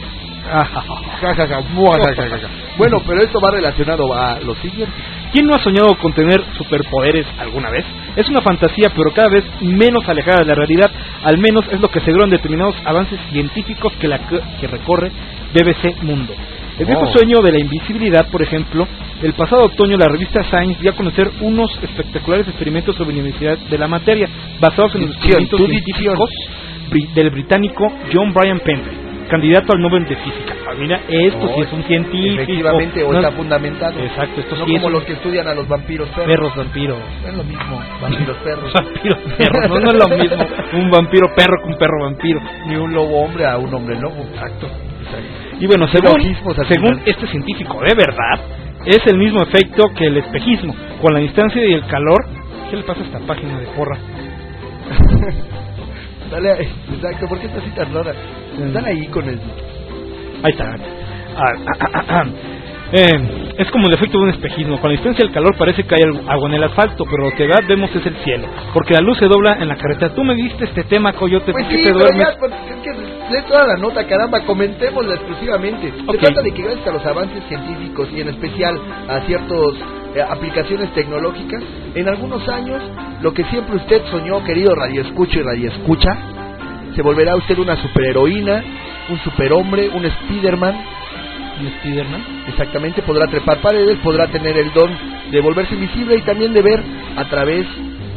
Bueno, pero esto va relacionado a lo siguiente. ¿Quién no ha soñado con tener superpoderes alguna vez? Es una fantasía, pero cada vez menos alejada de la realidad. Al menos es lo que aseguran determinados avances científicos que recorre BBC Mundo. El viejo sueño de la invisibilidad, por ejemplo, el pasado otoño la revista Science dio a conocer unos espectaculares experimentos sobre la universidad de la materia, basados en los experimentos científicos del británico John Brian Pendleton, candidato al Nobel de Física. Mira, esto sí es un científico. Efectivamente, o está fundamentado. Exacto, esto no sí como es los que estudian a los vampiros perros. Perros vampiros. Es lo mismo, vampiros perros. Vampiros perros, no es lo mismo un vampiro perro que un perro vampiro. Ni un lobo hombre a un hombre lobo. Exacto. Y bueno, según este científico de verdad, es el mismo efecto que el espejismo. Con la distancia y el calor. ¿Qué le pasa a esta página de porra? Dale, exacto, ¿por qué está así tan rara? Están ahí con el... Ahí está. Es como el efecto de un espejismo. Con la distancia del calor parece que hay agua en el asfalto, pero lo que vemos es el cielo, porque la luz se dobla en la carretera. Tú me diste este tema, Coyote, pues ¿por qué sí, te duermes? Ya, es que lee toda la nota, caramba, comentémosla exclusivamente. Se trata de que gracias a los avances científicos y en especial a ciertas aplicaciones tecnológicas, en algunos años, lo que siempre usted soñó, querido radioescucho y radioescucha, se volverá usted una superheroína, un superhombre, un Spiderman. ¿Un Spiderman? Exactamente, podrá trepar paredes, podrá tener el don de volverse invisible y también de ver a través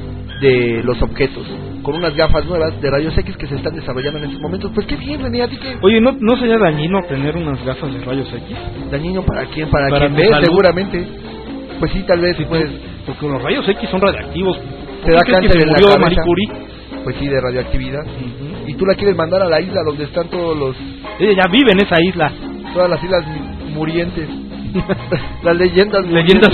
de los objetos, con unas gafas nuevas de rayos X que se están desarrollando en estos momentos. Pues qué bien, René, ¿a ti qué? Oye, ¿no sería dañino tener unas gafas de rayos X? ¿Dañino para quién? Para quien ve, seguramente. Pues sí, tal vez. Sí, pues, porque los rayos X son radiactivos. ¿Te da cáncer en la cabeza? Marie Curie? Pues sí, de radioactividad. ¿Y tú la quieres mandar a la isla donde están todos los... Ella ya vive en esa isla. Todas las islas murientes. Las leyendas murientes.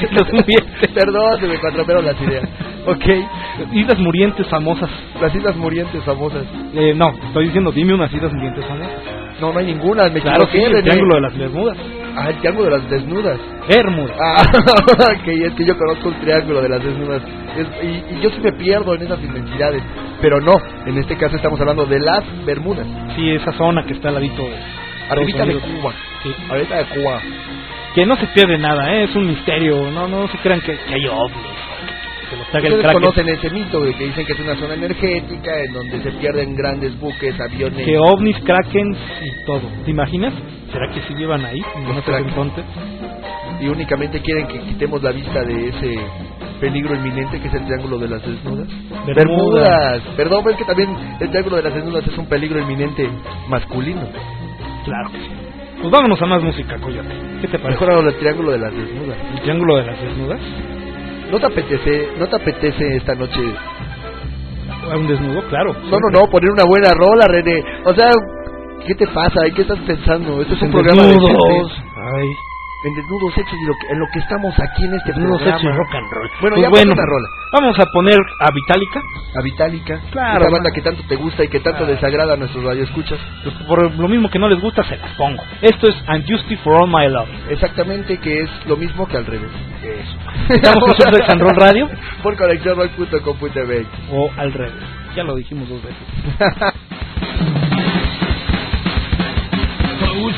Perdón, se me cuatropearon las ideas. Ok, islas murientes famosas. Las islas murientes famosas. No, estoy diciendo, dime unas islas murientes famosas. No, no hay ninguna, me claro equivoqué. Sí, el Triángulo de las Bermudas. Ah, el Triángulo de las Desnudas. Bermudas. Que es que yo conozco el Triángulo de las Desnudas. Y yo sí me pierdo en esas inmensidades. Pero no, en este caso estamos hablando de las Bermudas. Sí, esa zona que está al ladito de... Arribita de Cuba. Sí. Arribita de Cuba. Que no se pierde nada, es un misterio. No se crean que hay ovnis. Ustedes conocen ese mito de que dicen que es una zona energética en donde se pierden grandes buques, aviones. Que ovnis, krakens y todo. ¿Te imaginas? ¿Será que sí llevan ahí? Entonces. Y únicamente quieren que quitemos la vista de ese peligro inminente que es el Triángulo de las Desnudas. Bermudas. Perdón, pero es que también el Triángulo de las Desnudas es un peligro inminente masculino. Claro que sí. Pues vámonos a más música, Coyote. ¿Qué te parece? Mejor ahora el Triángulo de las Desnudas. ¿El Triángulo de las Desnudas? ¿No te apetece esta noche? ¿A un desnudo? Claro. No, poner una buena rola, René. O sea, ¿qué te pasa? ¿Qué estás pensando? Esto es un programa de desnudos. Ay. En desnudos, sexos y en lo que estamos aquí en este desnudos, programa. Sexo y rock and roll. Bueno, pues ya bueno, una rola. Vamos a poner a Vitalica. A Vitalica. Claro. Esa banda que tanto te gusta y que tanto desagrada a nuestros radioescuchas. Pues por lo mismo que no les gusta, se las pongo. Esto es And Justice for All My Love. Exactamente, que es lo mismo que al revés. Eso. Estamos en Sex and Roll Radio. Por conexiónrock.com.mx. O al revés. Ya lo dijimos 2 veces.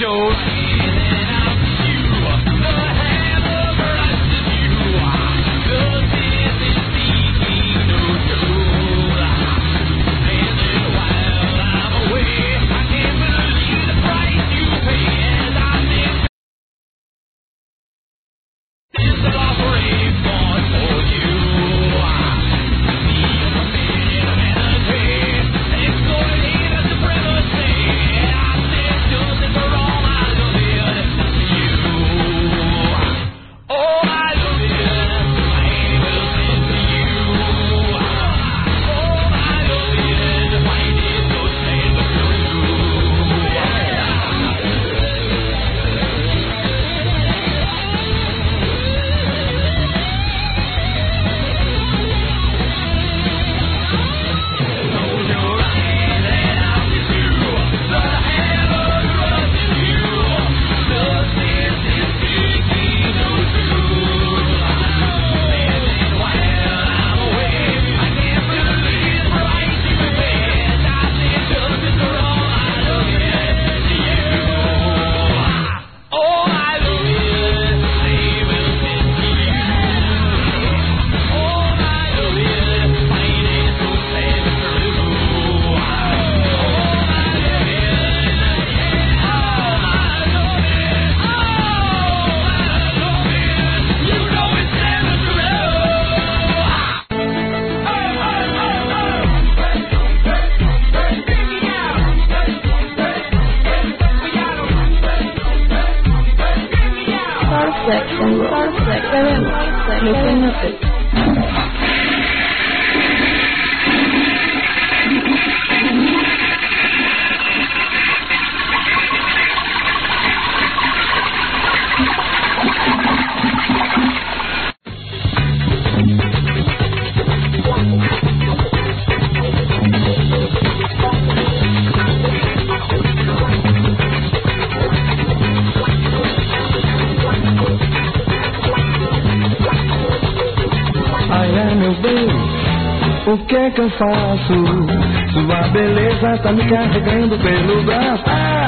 O que é que eu faço? Sua beleza tá me carregando pelo braço.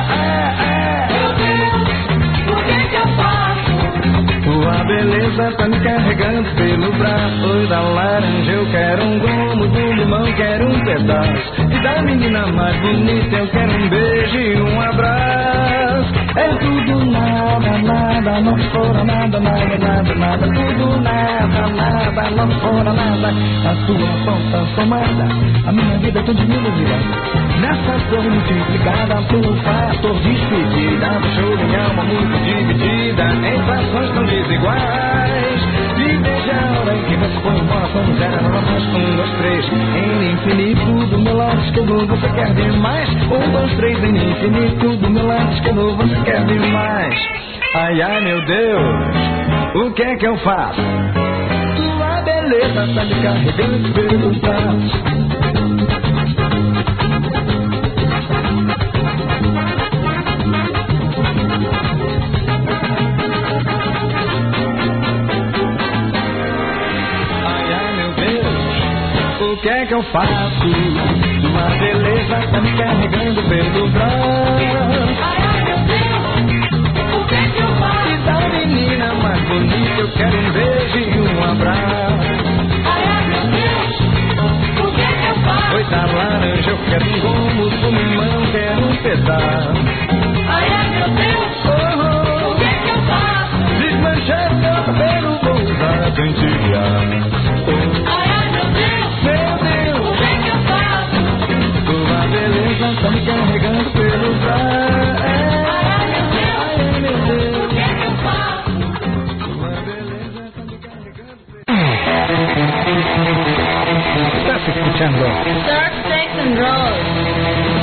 Meu Deus, o que é que eu faço? Sua beleza tá me carregando pelo braço. Oi, da laranja eu quero um gomo, do limão quero um pedaço. E da menina mais bonita eu quero um beijo e um abraço. É tudo nada, nada, não fora nada, nada, nada, nada. Tudo nada, nada, não fora nada. A sua falta somada, a minha vida tão diminuída. Nessa dor multiplicada pelo fator despedida. Deixou minha alma muito dividida em frações tão desiguais. E desde a hora em que você foi embora, foi zero, nós com 1, 2, 3. Em infinito do meu lado esquerdo você quer ver mais. 1, 2, 3, em infinito do meu lado esquerdo você quer ver mais. Ai, ai, meu Deus, o que é que eu faço? Tua beleza tá me carregando pelos braços. O que é que eu faço? Sua beleza tá me carregando pelo braço. Ai, meu Deus, o que é que eu faço? E da menina mais bonita eu quero um beijo e um abraço. Ai, meu Deus, o que é que eu faço? Oi, da laranja eu quero um gomo, do limão quero um pedaço. Ai, meu Deus, o que é que eu faço? Desmanchar meu cabelo, vou usar a cantilha. Tá me carregando pelo braço. Ai, meu Deus, o que é que eu faço? Sua beleza tá me carregando pelo... Estás escuchando Surf, Sex and Roll.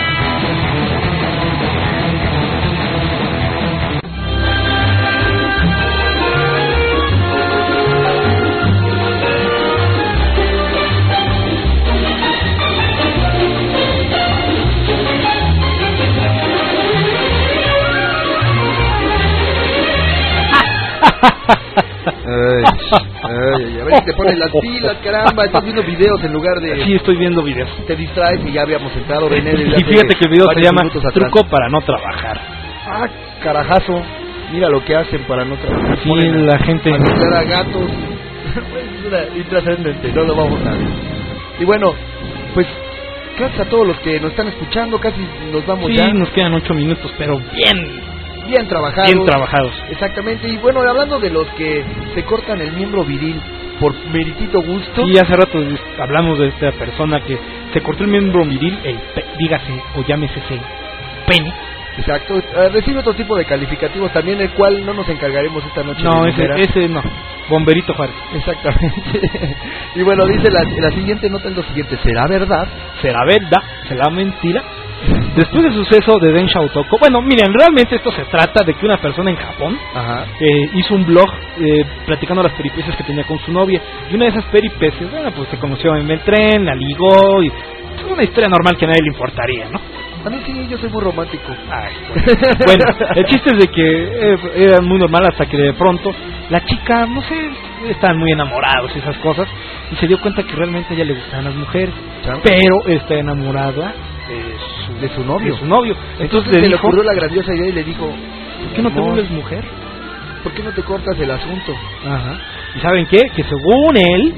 A ver si te pones las pilas, caramba, estás viendo videos en lugar de... Sí, estoy viendo videos. Te distraes y ya habíamos entrado, René. Y fíjate que el video se llama Truco para no trabajar. ah, carajazo, mira lo que hacen para no trabajar. Sí, la gente... Anunciar a gatos. Es una intrascendente, no lo vamos a ver. Y bueno, pues gracias a todos los que nos están escuchando, casi nos vamos ya. Sí, nos quedan 8 minutos, pero bien trabajados. Bien trabajados. Exactamente, y bueno, hablando de los que se cortan el miembro viril por meritito gusto. Sí, hace rato hablamos de esta persona que se cortó el miembro viril, dígase o llámese pene. Exacto, recibe otro tipo de calificativos también, el cual no nos encargaremos esta noche. No, ese no, Bomberito Juárez. Exactamente. Y bueno, dice la siguiente nota es lo siguiente: ¿será verdad? ¿Será verdad? ¿Será mentira? Después del suceso de Den Xiaotoko, bueno, miren, realmente esto se trata de que una persona en Japón hizo un blog platicando las peripecias que tenía con su novia, y una de esas peripecias, bueno, pues se conoció en el tren, la ligó, y es una historia normal que a nadie le importaría, ¿no? A mí sí, yo soy muy romántico. Ay, bueno, el chiste es de que era muy normal hasta que de pronto la chica, no sé, estaban muy enamorados y esas cosas, y se dio cuenta que realmente a ella le gustaban las mujeres, pero está enamorada de su novio. Entonces le ocurrió la grandiosa idea y le dijo: ¿por qué no te vuelves mujer? ¿Por qué no te cortas el asunto? Ajá. ¿Y saben qué? Que según él,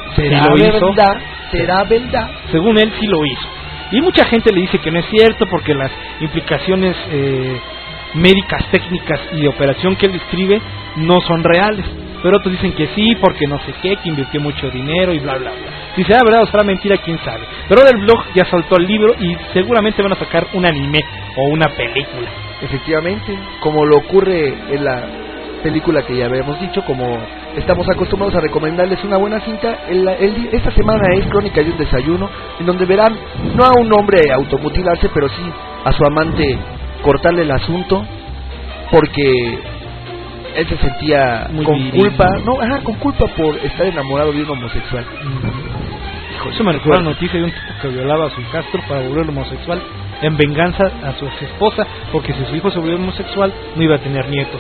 será verdad. Según él sí lo hizo. Y mucha gente le dice que no es cierto porque las implicaciones médicas, técnicas y de operación que él describe no son reales. Pero otros dicen que sí, porque no sé qué, que invirtió mucho dinero y bla, bla, bla. Si será verdad o será mentira, quién sabe. Pero ahora el blog ya soltó el libro y seguramente van a sacar un anime o una película. Efectivamente, como lo ocurre en la película que ya habíamos dicho, como estamos acostumbrados a recomendarles una buena cinta, esta semana es Crónica de un desayuno, en donde verán no a un hombre automutilarse, pero sí a su amante cortarle el asunto, porque él se sentía con culpa por estar enamorado de un homosexual. Eso me recuerda la noticia de un tipo que violaba a su hijastro para volverlo homosexual en venganza a su ex esposa, porque si su hijo se volvió homosexual no iba a tener nietos.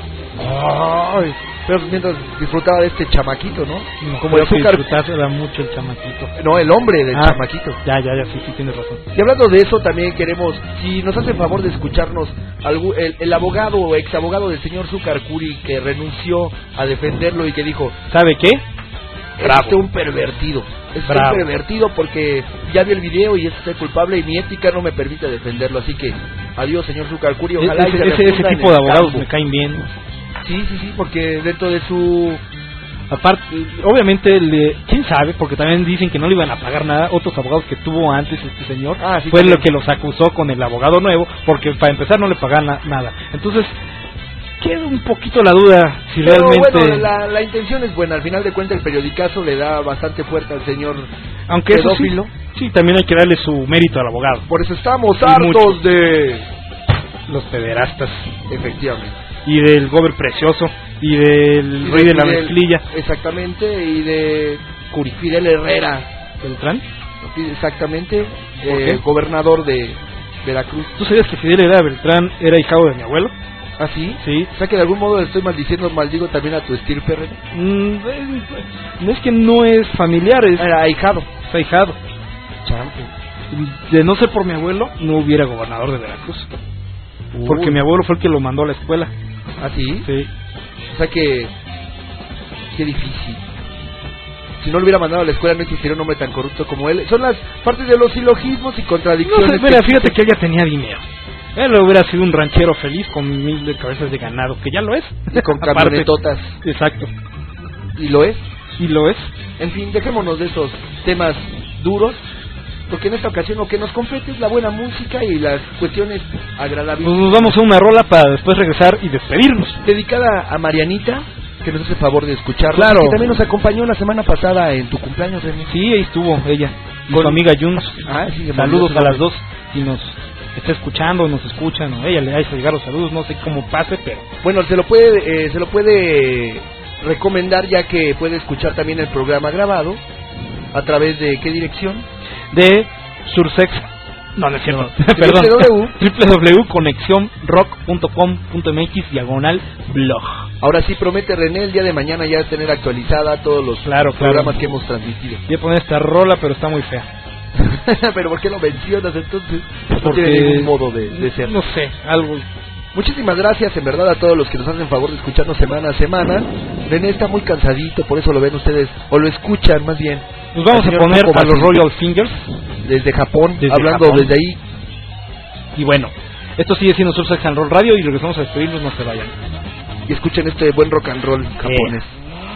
Ay, pero mientras disfrutaba de este chamaquito, ¿no? Como el azúcar. Disfrutaba mucho el chamaquito. No, el hombre del chamaquito. Ya, sí, tienes razón. Y hablando de eso, también queremos, si nos hacen favor de escucharnos, el abogado o ex abogado del señor Zucarcuri, que renunció a defenderlo y que dijo: ¿sabe qué? Es un pervertido. Es un pervertido porque ya vi el video y es usted culpable y mi ética no me permite defenderlo. Así que, adiós, señor Zucarcuri. Ojalá ese tipo de abogados me caen bien. Sí, porque dentro de su... Aparte, obviamente, quién sabe, porque también dicen que no le iban a pagar nada. Otros abogados que tuvo antes este señor, sí, fue lo que los acusó con el abogado nuevo, porque para empezar no le pagaban nada. Entonces, queda un poquito la duda si realmente... Bueno, la intención es buena. Al final de cuentas, el periodicazo le da bastante fuerte al señor aunque pedófilo. Eso sí, también hay que darle su mérito al abogado. Por eso estamos hartos de los pederastas. Efectivamente. Y del Gober Precioso, y del Rey de la Mezclilla. Exactamente, y de Fidel Herrera Beltrán. Exactamente, gobernador de Veracruz. ¿Tú sabías que Fidel Herrera Beltrán era hijado de mi abuelo? ¿Ah, sí? Sí. O sea que de algún modo estoy maldigo también a tu estirpe, Herrera. No es que no es familiar, es ahijado. Es ahijado. Champo. De no ser por mi abuelo, no hubiera gobernador de Veracruz. Porque mi abuelo fue el que lo mandó a la escuela. ¿Ah, sí? Sí. O sea que... qué difícil. Si no lo hubiera mandado a la escuela no existiría un hombre tan corrupto como él. Son las partes de los silogismos y contradicciones. No sé, mira, fíjate que ella tenía dinero. Él hubiera sido un ranchero feliz con 1000 de cabezas de ganado, que ya lo es. Y con camionetotas. Exacto. ¿Y lo es? Y lo es. En fin, dejémonos de esos temas duros, porque en esta ocasión lo que nos compete es la buena música y las cuestiones agradables. Pues nos vamos a una rola para después regresar y despedirnos. Dedicada a Marianita, que nos hace el favor de escucharla. Claro. Que también nos acompañó la semana pasada en tu cumpleaños, René. Sí, ahí estuvo ella. Con su amiga Juns. Sí, saludos a las dos. Si nos está escuchando, nos escuchan, o ella le hace llegar los saludos, no sé cómo pase, pero... Bueno, se lo puede recomendar, ya que puede escuchar también el programa grabado. ¿A través de qué dirección? De Sursex. No es cierto. Perdón. www.conexiónrock.com.mx/blog. Ahora sí promete René el día de mañana ya tener actualizada todos los programas que hemos transmitido. Voy a poner esta rola, pero está muy fea. ¿Pero por qué lo mencionas entonces? Porque no tiene ningún modo de ser. No sé, algo Muchísimas gracias en verdad a todos los que nos hacen favor de escucharnos semana a semana. René está muy cansadito, por eso lo ven ustedes, o lo escuchan más bien. Nos vamos a poner a los Royal Fingers desde Japón, hablando desde ahí. Y bueno, esto sigue siendo Subsex and Roll Radio y regresamos a despedirnos, no se vayan. Y escuchen este buen rock and roll japonés.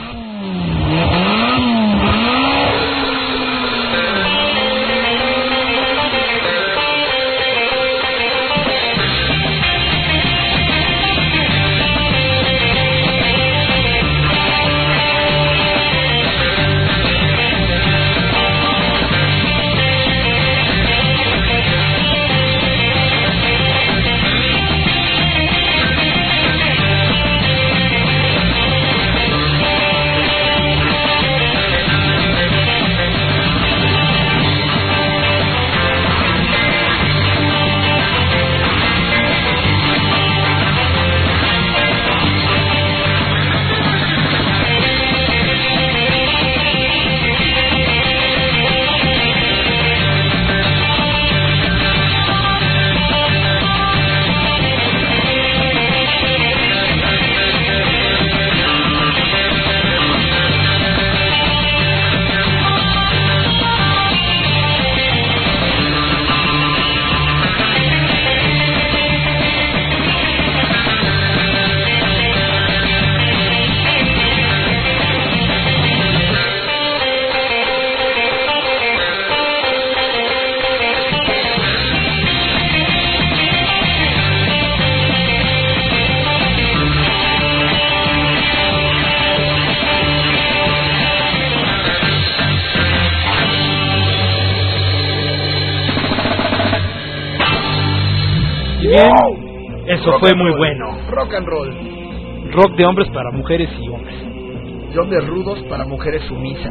Eso fue muy bueno. Rock and roll. Rock de hombres para mujeres y hombres. De hombres rudos para mujeres sumisas.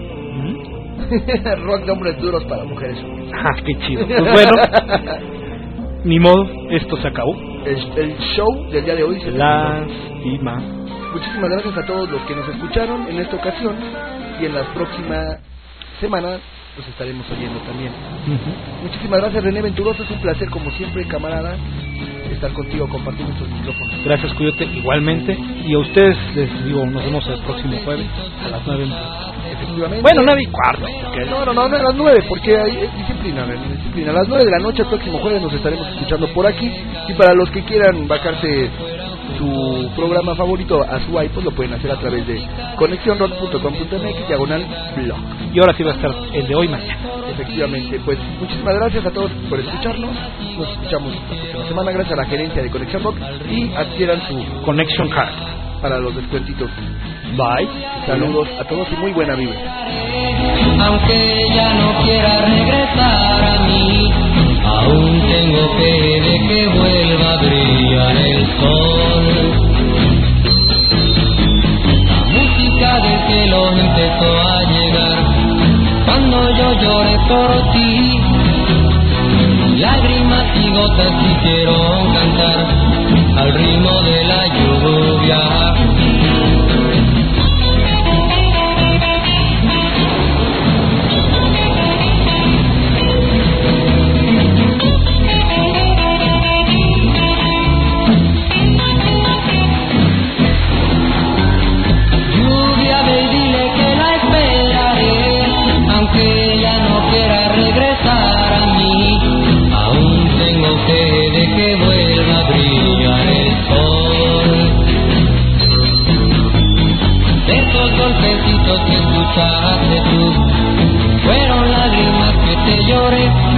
Rock de hombres duros para mujeres sumisas. Ah, qué chido. Pues bueno, ni modo, esto se acabó. El show del día de hoy se Lástima. Muchísimas gracias a todos los que nos escucharon en esta ocasión y en las próximas semanas los estaremos oyendo también. Muchísimas gracias, René Venturoso, es un placer como siempre, camarada, estar contigo compartiendo estos micrófonos. Gracias, Coyote, igualmente. Y a ustedes les digo, nos vemos el próximo jueves a las 9. Efectivamente. Bueno, 9:15. No, a las 9, porque hay disciplina, disciplina. A las 9 de la noche el próximo jueves nos estaremos escuchando por aquí. Y para los que quieran bajarse su programa favorito a su iPod, lo pueden hacer a través de conexionrock.com.mx/blog. Y ahora sí va a estar el de hoy mañana. Efectivamente, pues muchísimas gracias a todos por escucharnos. Nos escuchamos la próxima semana. Gracias a la gerencia de Conexión Rock y adquieran su Connection Card para los descuentitos. Bye. Saludos a todos y muy buena vibra. Aunque ella no quiera regresar a mí, aún tengo fe de que vuelva a brillar el sol. La música del cielo empezó a llegar cuando yo lloré por ti. Lágrimas y gotas quisieron cantar al ritmo de la lluvia. Que escuchaste tú fueron lágrimas que te lloré.